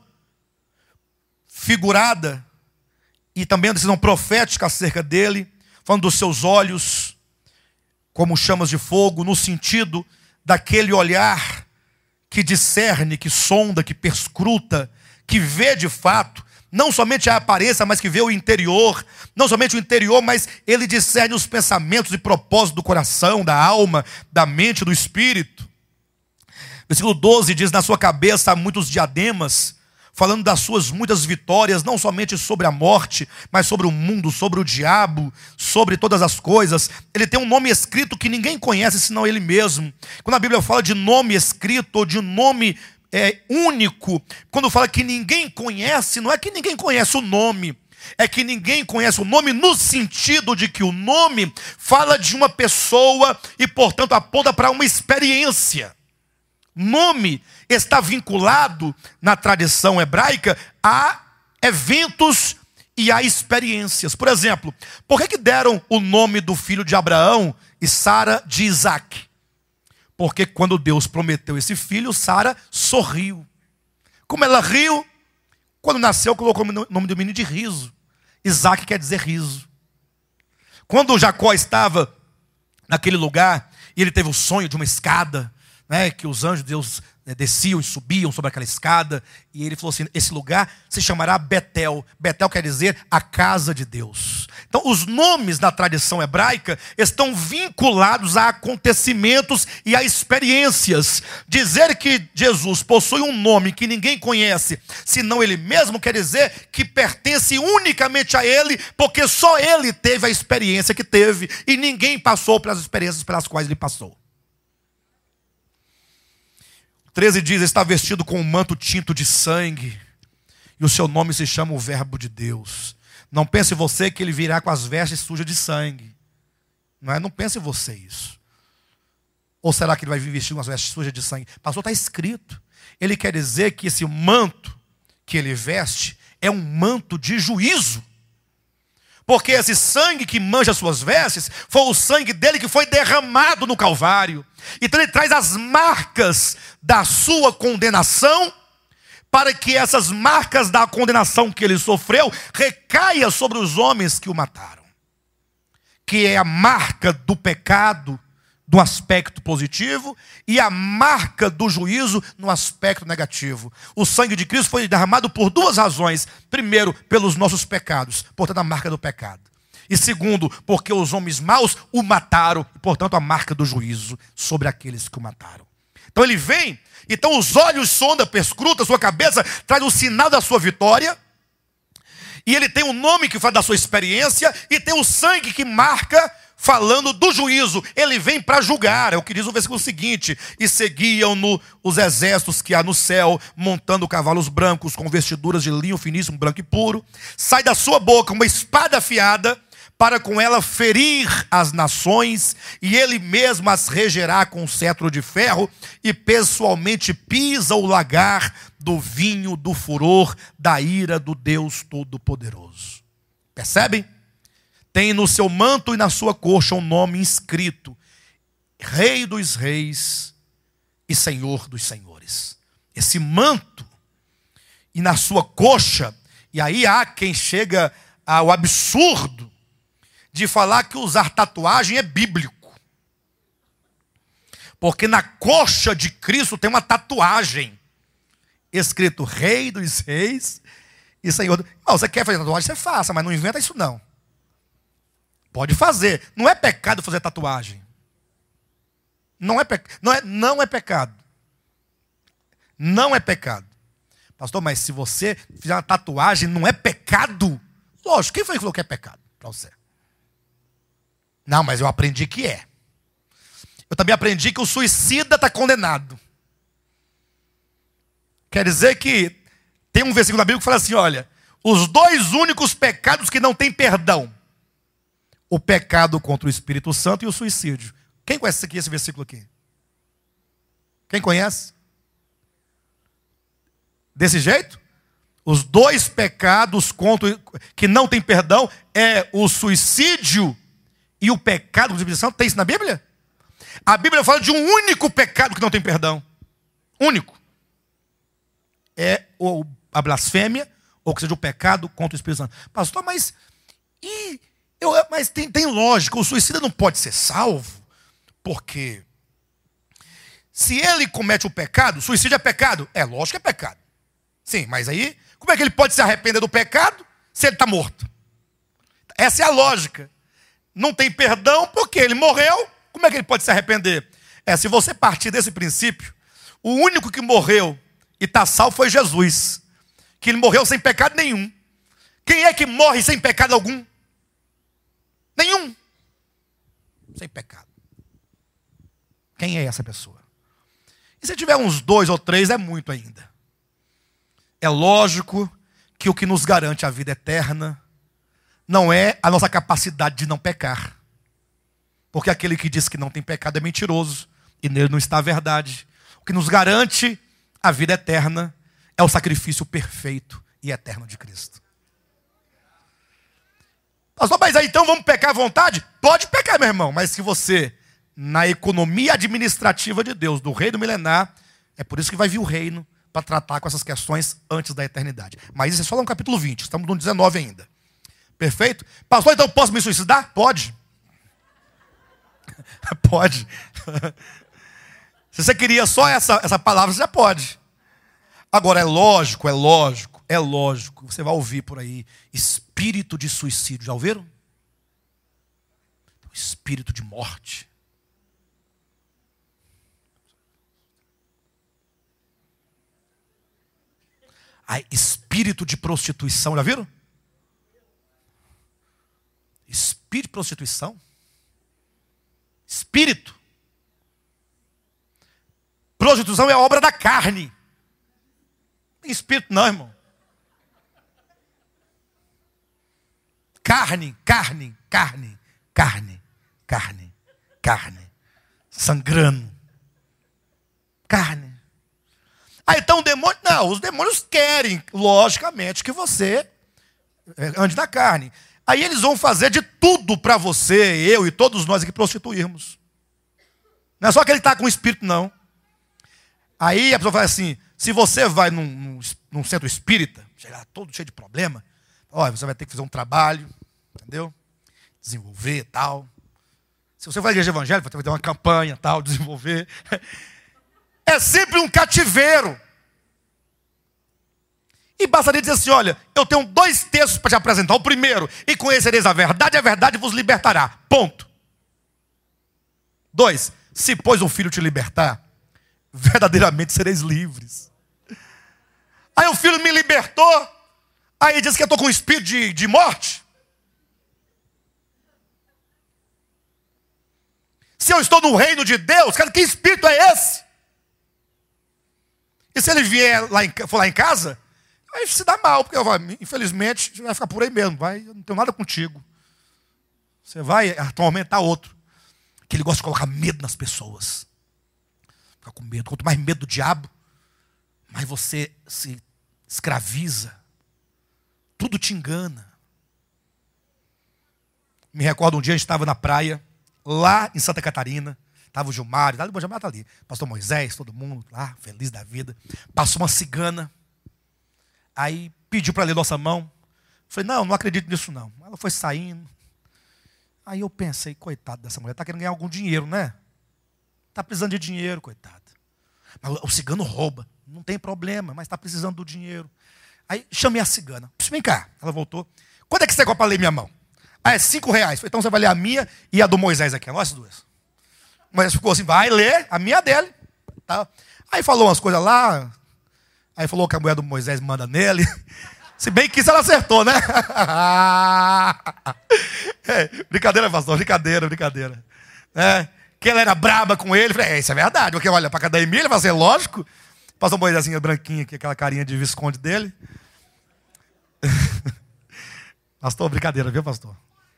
figurada e também uma descrição profética acerca dele, falando dos seus olhos como chamas de fogo, no sentido daquele olhar que discerne, que sonda, que perscruta, que vê de fato, não somente a aparência, mas que vê o interior, não somente o interior, mas ele discerne os pensamentos e propósitos do coração, da alma, da mente, do espírito. Versículo 12 diz: na sua cabeça há muitos diademas, falando das suas muitas vitórias, não somente sobre a morte, mas sobre o mundo, sobre o diabo, sobre todas as coisas. Ele tem um nome escrito que ninguém conhece senão ele mesmo. Quando a Bíblia fala de nome escrito, ou de nome único, quando fala que ninguém conhece, não é que ninguém conhece o nome, é que ninguém conhece o nome no sentido de que o nome fala de uma pessoa e, portanto, aponta para uma experiência. Nome está vinculado na tradição hebraica a eventos e a experiências. Por exemplo, por que deram o nome do filho de Abraão e Sara de Isaac? Porque quando Deus prometeu esse filho, Sara sorriu. Como ela riu, quando nasceu, colocou o nome do menino de riso. Isaac quer dizer riso. Quando Jacó estava naquele lugar e ele teve o sonho de uma escada, né, que os anjos de Deus desciam e subiam sobre aquela escada, e ele falou assim: esse lugar se chamará Betel. Betel quer dizer a casa de Deus. Então os nomes na tradição hebraica estão vinculados a acontecimentos e a experiências. Dizer que Jesus possui um nome que ninguém conhece senão ele mesmo, quer dizer que pertence unicamente a ele, porque só ele teve a experiência que teve e ninguém passou pelas experiências pelas quais ele passou. 13 diz: está vestido com um manto tinto de sangue, e o seu nome se chama o Verbo de Deus. Não pense você que ele virá com as vestes sujas de sangue. Não pense você isso. Ou será que ele vai vir vestido com as vestes sujas de sangue? Pastor, está escrito. Ele quer dizer que esse manto que ele veste é um manto de juízo. Porque esse sangue que manja suas vestes foi o sangue dele que foi derramado no Calvário. Então ele traz as marcas da sua condenação, para que essas marcas da condenação que ele sofreu recaia sobre os homens que o mataram. Que é a marca do pecado no aspecto positivo e a marca do juízo no aspecto negativo. O sangue de Cristo foi derramado por duas razões. Primeiro, pelos nossos pecados, portanto a marca do pecado. E segundo, porque os homens maus o mataram, portanto a marca do juízo sobre aqueles que o mataram. Então ele vem, então os olhos sonda, perscruta, sua cabeça traz o sinal da sua vitória. E ele tem um nome que fala da sua experiência e tem o sangue que marca, falando do juízo. Ele vem para julgar, é o que diz o versículo seguinte: e seguiam-no os exércitos que há no céu, montando cavalos brancos, com vestiduras de linho finíssimo, branco e puro. Sai da sua boca uma espada afiada, para com ela ferir as nações, e ele mesmo as regerá com cetro de ferro, e pessoalmente pisa o lagar do vinho do furor da ira do Deus Todo-Poderoso. Percebem? Tem no seu manto e na sua coxa um nome inscrito: Rei dos Reis e Senhor dos Senhores. Esse manto e na sua coxa, e aí há quem chega ao absurdo de falar que usar tatuagem é bíblico. Porque na coxa de Cristo tem uma tatuagem escrito Rei dos Reis e Senhor. Você quer fazer tatuagem? Você faça, mas não inventa isso não. Pode fazer. Não é pecado fazer tatuagem. Não é pecado. Não é pecado. Não é pecado. Pastor, mas se você fizer uma tatuagem, não é pecado? Lógico, quem foi que falou que é pecado para você? Não, mas eu aprendi que é. Eu também aprendi que o suicida está condenado. Quer dizer que tem um versículo da Bíblia que fala assim, olha, os dois únicos pecados que não têm perdão. O pecado contra o Espírito Santo e o suicídio. Quem conhece esse versículo aqui? Quem conhece? Desse jeito? Os dois pecados que não tem perdão é o suicídio e o pecado contra o Espírito Santo. Tem isso na Bíblia? A Bíblia fala de um único pecado que não tem perdão. Único. É a blasfêmia, ou que seja, o pecado contra o Espírito Santo. Pastor, mas tem lógica. O suicida não pode ser salvo, porque se ele comete o pecado, suicídio é pecado? É, lógico que é pecado. Sim, mas aí, como é que ele pode se arrepender do pecado se ele está morto? Essa é a lógica. Não tem perdão porque ele morreu, como é que ele pode se arrepender? Se você partir desse princípio, o único que morreu e está salvo foi Jesus. Que ele morreu sem pecado nenhum. Quem é que morre sem pecado algum? Nenhum. Sem pecado. Quem é essa pessoa? E se tiver uns 2 ou 3, é muito ainda. É lógico que o que nos garante a vida eterna não é a nossa capacidade de não pecar. Porque aquele que diz que não tem pecado é mentiroso e nele não está a verdade. O que nos garante a vida eterna é o sacrifício perfeito e eterno de Cristo. Pastor, mas aí então vamos pecar à vontade? Pode pecar, meu irmão, mas se você, na economia administrativa de Deus, do reino milenar, é por isso que vai vir o reino para tratar com essas questões antes da eternidade. Mas isso é só no capítulo 20, estamos no 19 ainda. Perfeito? Pastor, então posso me suicidar? Pode. Pode. Se você queria só essa palavra, você já pode. Agora, é lógico. Você vai ouvir por aí, espírito de suicídio. Já ouviram? Espírito de morte. Espírito de prostituição. Já viram? Espírito de prostituição. Espírito. Prostituição é obra da carne. Não tem espírito não, irmão. Carne. Sangrando. Carne. Então o demônio... Não, os demônios querem, logicamente, que você ande na carne. Aí eles vão fazer de tudo para você, eu e todos nós aqui prostituirmos. Não é só que ele está com o espírito, não. Aí a pessoa fala assim, se você vai num centro espírita, chegar todo cheio de problema, olha, você vai ter que fazer um trabalho, entendeu? Desenvolver e tal. Se você vai à igreja evangélica, vai ter que fazer uma campanha, tal, desenvolver. É sempre um cativeiro. E bastaria dizer assim, olha, eu tenho 2 textos para te apresentar. O primeiro, e conhecereis a verdade vos libertará. Ponto. 2, se pois o Filho te libertar, verdadeiramente sereis livres. Aí o Filho me libertou, aí diz que eu estou com um espírito de morte. Se eu estou no reino de Deus, cara, que espírito é esse? E se ele for lá em casa, vai se dar mal, porque infelizmente vai ficar por aí mesmo, eu não tenho nada contigo. Você vai atormentar outro. Que ele gosta de colocar medo nas pessoas. Fica com medo. Quanto mais medo do diabo, mais você se escraviza. Tudo te engana. Me recordo um dia a gente estava na praia, lá em Santa Catarina. Estava o Gilmar, o Gilmar está ali. Pastor Moisés, todo mundo lá, feliz da vida. Passou uma cigana. Aí pediu para ler nossa mão. Falei, não acredito nisso não. Ela foi saindo. Aí eu pensei, coitado dessa mulher, está querendo ganhar algum dinheiro, né? Está precisando de dinheiro, coitado. Mas o cigano rouba, não tem problema, mas está precisando do dinheiro. Aí chamei a cigana. Vem cá. Ela voltou. Quanto é que você quer para ler minha mão? É R$5. Falei, então você vai ler a minha e a do Moisés aqui, nós duas. Mas ficou assim, vai ler a minha dele. Tá? Aí falou umas coisas lá. Aí falou que a mulher do Moisés manda nele. Se bem que isso ela acertou, né? Brincadeira, pastor, brincadeira. Que ela era braba com ele. Falei, isso é verdade. Porque olha, para cada Emília vai ser lógico. Pastor Moisésinha branquinha aqui, aquela carinha de Visconde dele. Pastor, brincadeira, viu, pastor?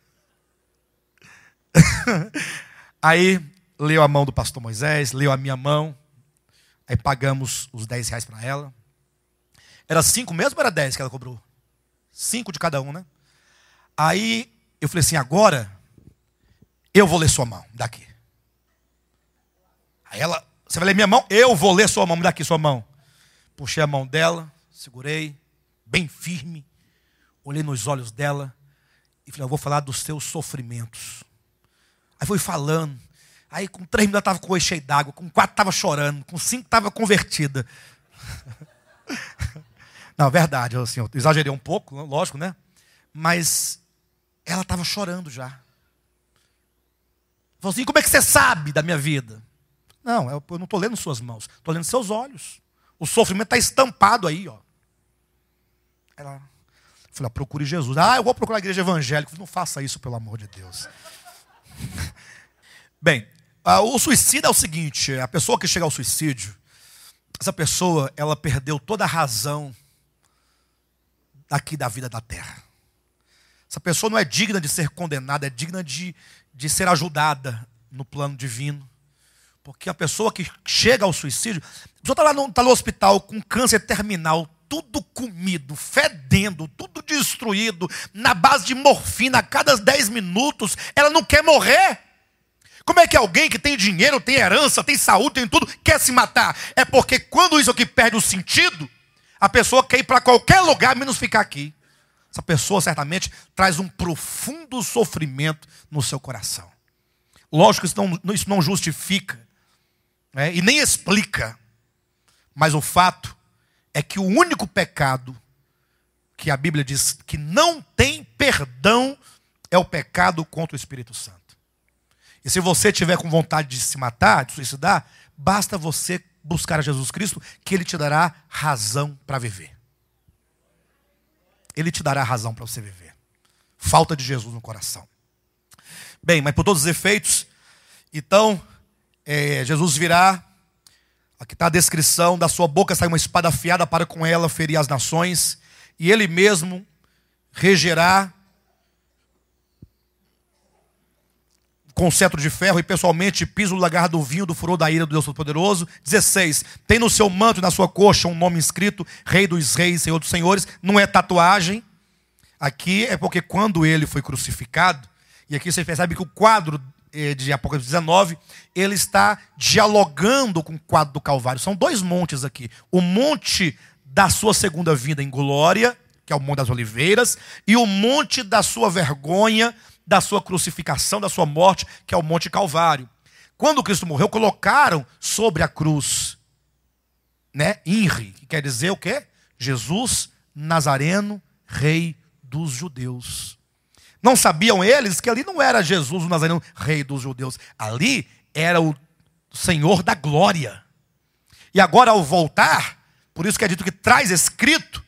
Aí, leu a mão do pastor Moisés, leu a minha mão. Aí pagamos os R$10 para ela. Era 5 mesmo ou era 10 que ela cobrou? 5 de cada um, né? Aí, eu falei assim, agora, eu vou ler sua mão, me dá aqui. Aí ela, você vai ler minha mão? Eu vou ler sua mão, me dá aqui sua mão. Puxei a mão dela, segurei, bem firme. Olhei nos olhos dela e falei, eu vou falar dos seus sofrimentos. Aí fui falando. Aí com 3 minutos ela estava com o olho cheio d'água, com 4 estava chorando, com 5 estava convertida. Não, verdade, assim, eu exagerei um pouco, lógico, né? Mas ela estava chorando já. Falou assim, como é que você sabe da minha vida? Não, eu não estou lendo suas mãos, estou lendo seus olhos. O sofrimento está estampado aí, ó. Ela... Falei, procure Jesus. Eu vou procurar a igreja evangélica. Falei, não faça isso, pelo amor de Deus. Bem, o suicídio é o seguinte, a pessoa que chega ao suicídio, essa pessoa, ela perdeu toda a razão aqui da vida da terra. Essa pessoa não é digna de ser condenada, é digna de ser ajudada no plano divino. Porque a pessoa que chega ao suicídio, a pessoa está no hospital com câncer terminal, tudo comido, fedendo, tudo destruído, na base de morfina a cada 10 minutos, ela não quer morrer. Como é que alguém que tem dinheiro, tem herança, tem saúde, tem tudo, quer se matar? É porque quando isso aqui perde o sentido, a pessoa quer ir para qualquer lugar, menos ficar aqui. Essa pessoa certamente traz um profundo sofrimento no seu coração. Lógico que isso não justifica, né, e nem explica, mas o fato é que o único pecado que a Bíblia diz que não tem perdão é o pecado contra o Espírito Santo. E se você tiver com vontade de se matar, de suicidar, basta você buscar a Jesus Cristo, que Ele te dará razão para viver. Ele te dará razão para você viver. Falta de Jesus no coração. Bem, mas por todos os efeitos, então, Jesus virá. Aqui está a descrição, da sua boca sai uma espada afiada para com ela ferir as nações, e ele mesmo regerá com cetro de ferro, e pessoalmente pisa o lagar do vinho do furor da ira do Deus Todo-Poderoso. 16, tem no seu manto e na sua coxa um nome escrito, Rei dos Reis, Senhor dos Senhores. Não é tatuagem, aqui é porque quando ele foi crucificado, e aqui você percebe que o quadro de Apocalipse 19, ele está dialogando com o quadro do Calvário. São 2 montes aqui. O monte da sua segunda vinda em glória, que é o Monte das Oliveiras, e o monte da sua vergonha, da sua crucificação, da sua morte, que é o Monte Calvário. Quando Cristo morreu, colocaram sobre a cruz, né, INRI, que quer dizer o quê? Jesus Nazareno, Rei dos Judeus. Não sabiam eles que ali não era Jesus o Nazareno, Rei dos Judeus. Ali era o Senhor da glória. E agora ao voltar, por isso que é dito que traz escrito,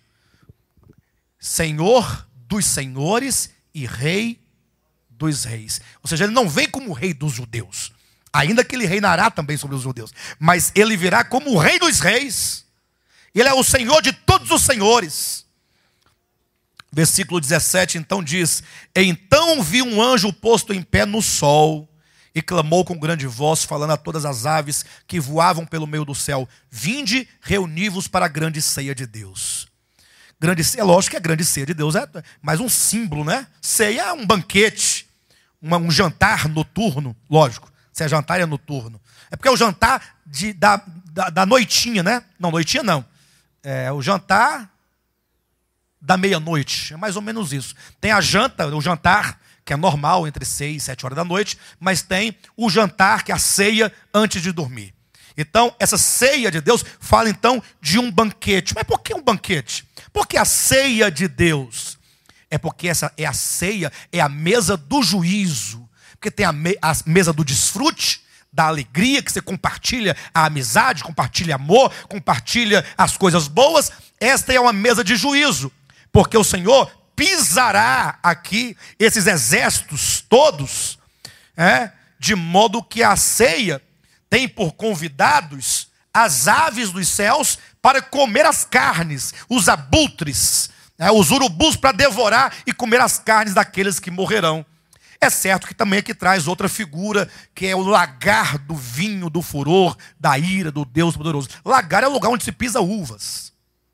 Senhor dos senhores e Rei dos reis. Ou seja, ele não vem como Rei dos Judeus, ainda que ele reinará também sobre os judeus, mas ele virá como o Rei dos reis. Ele é o Senhor de todos os senhores. Versículo 17, então diz, então vi um anjo posto em pé no sol, e clamou com grande voz, falando a todas as aves que voavam pelo meio do céu, vinde, reuni-vos para a grande ceia de Deus. Grande ceia, lógico que a grande ceia de Deus é mais um símbolo, né? Ceia é um banquete, um jantar noturno, lógico, se é jantar é noturno. É porque é o jantar da noitinha, né? Não, noitinha não. É o jantar da meia-noite, é mais ou menos isso. Tem a janta, o jantar, que é normal, entre 6 e 7 horas da noite, mas tem o jantar, que é a ceia antes de dormir. Então, essa ceia de Deus fala então de um banquete. Mas por que um banquete? Porque a ceia de Deus é porque essa é a ceia, é a mesa do juízo. Porque tem a mesa do desfrute, da alegria, que você compartilha a amizade, compartilha amor, compartilha as coisas boas. Esta é uma mesa de juízo. Porque o Senhor pisará aqui esses exércitos todos, de modo que a ceia tem por convidados as aves dos céus para comer as carnes, os abutres, os urubus para devorar e comer as carnes daqueles que morrerão. É certo que também aqui traz outra figura, que é o lagar do vinho, do furor, da ira, do Deus poderoso. Lagar é o lugar onde se pisa uvas.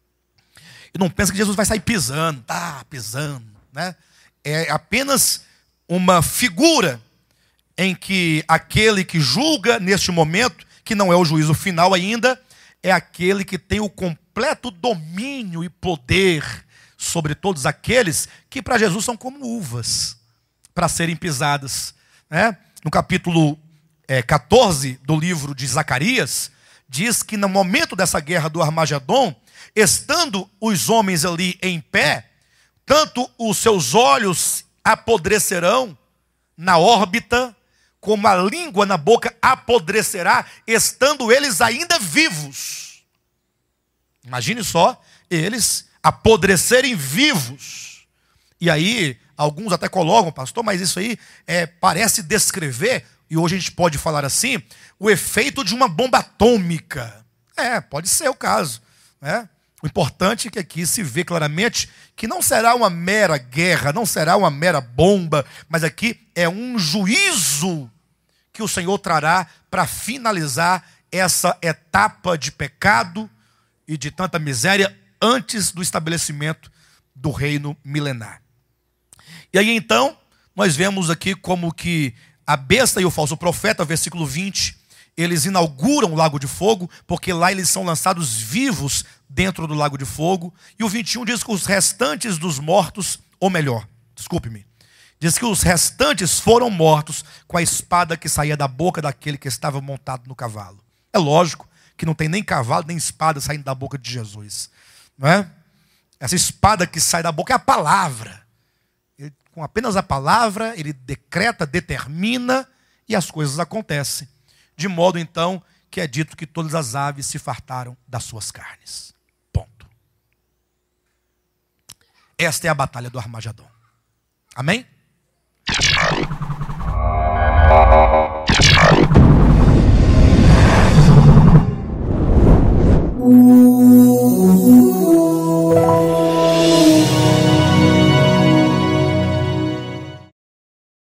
E não pensa que Jesus vai sair pisando, pisando, né? É apenas uma figura em que aquele que julga neste momento, que não é o juízo final ainda, é aquele que tem o completo domínio e poder sobre todos aqueles que para Jesus são como uvas para serem pisadas, né? No capítulo 14 do livro de Zacarias, diz que no momento dessa guerra do Armagedon, estando os homens ali em pé, tanto os seus olhos apodrecerão na órbita, como a língua na boca apodrecerá, estando eles ainda vivos. Imagine só, eles apodrecerem vivos. E aí, alguns até colocam, pastor, mas isso aí parece descrever, e hoje a gente pode falar assim, o efeito de uma bomba atômica. Pode ser o caso, né? O importante é que aqui se vê claramente que não será uma mera guerra, não será uma mera bomba, mas aqui é um juízo que o Senhor trará para finalizar essa etapa de pecado e de tanta miséria antes do estabelecimento do reino milenar. E aí então, nós vemos aqui como que a besta e o falso profeta, versículo 20, eles inauguram o lago de fogo, porque lá eles são lançados vivos dentro do lago de fogo. E o 21 diz que os restantes dos mortos, ou melhor, desculpe-me, diz que os restantes foram mortos com a espada que saía da boca daquele que estava montado no cavalo. É lógico que não tem nem cavalo, nem espada saindo da boca de Jesus, não é? Essa espada que sai da boca é a palavra. Com apenas a palavra, ele decreta, determina, e as coisas acontecem. De modo, então, que é dito que todas as aves se fartaram das suas carnes. Ponto. Esta é a batalha do Armagedon. Amém?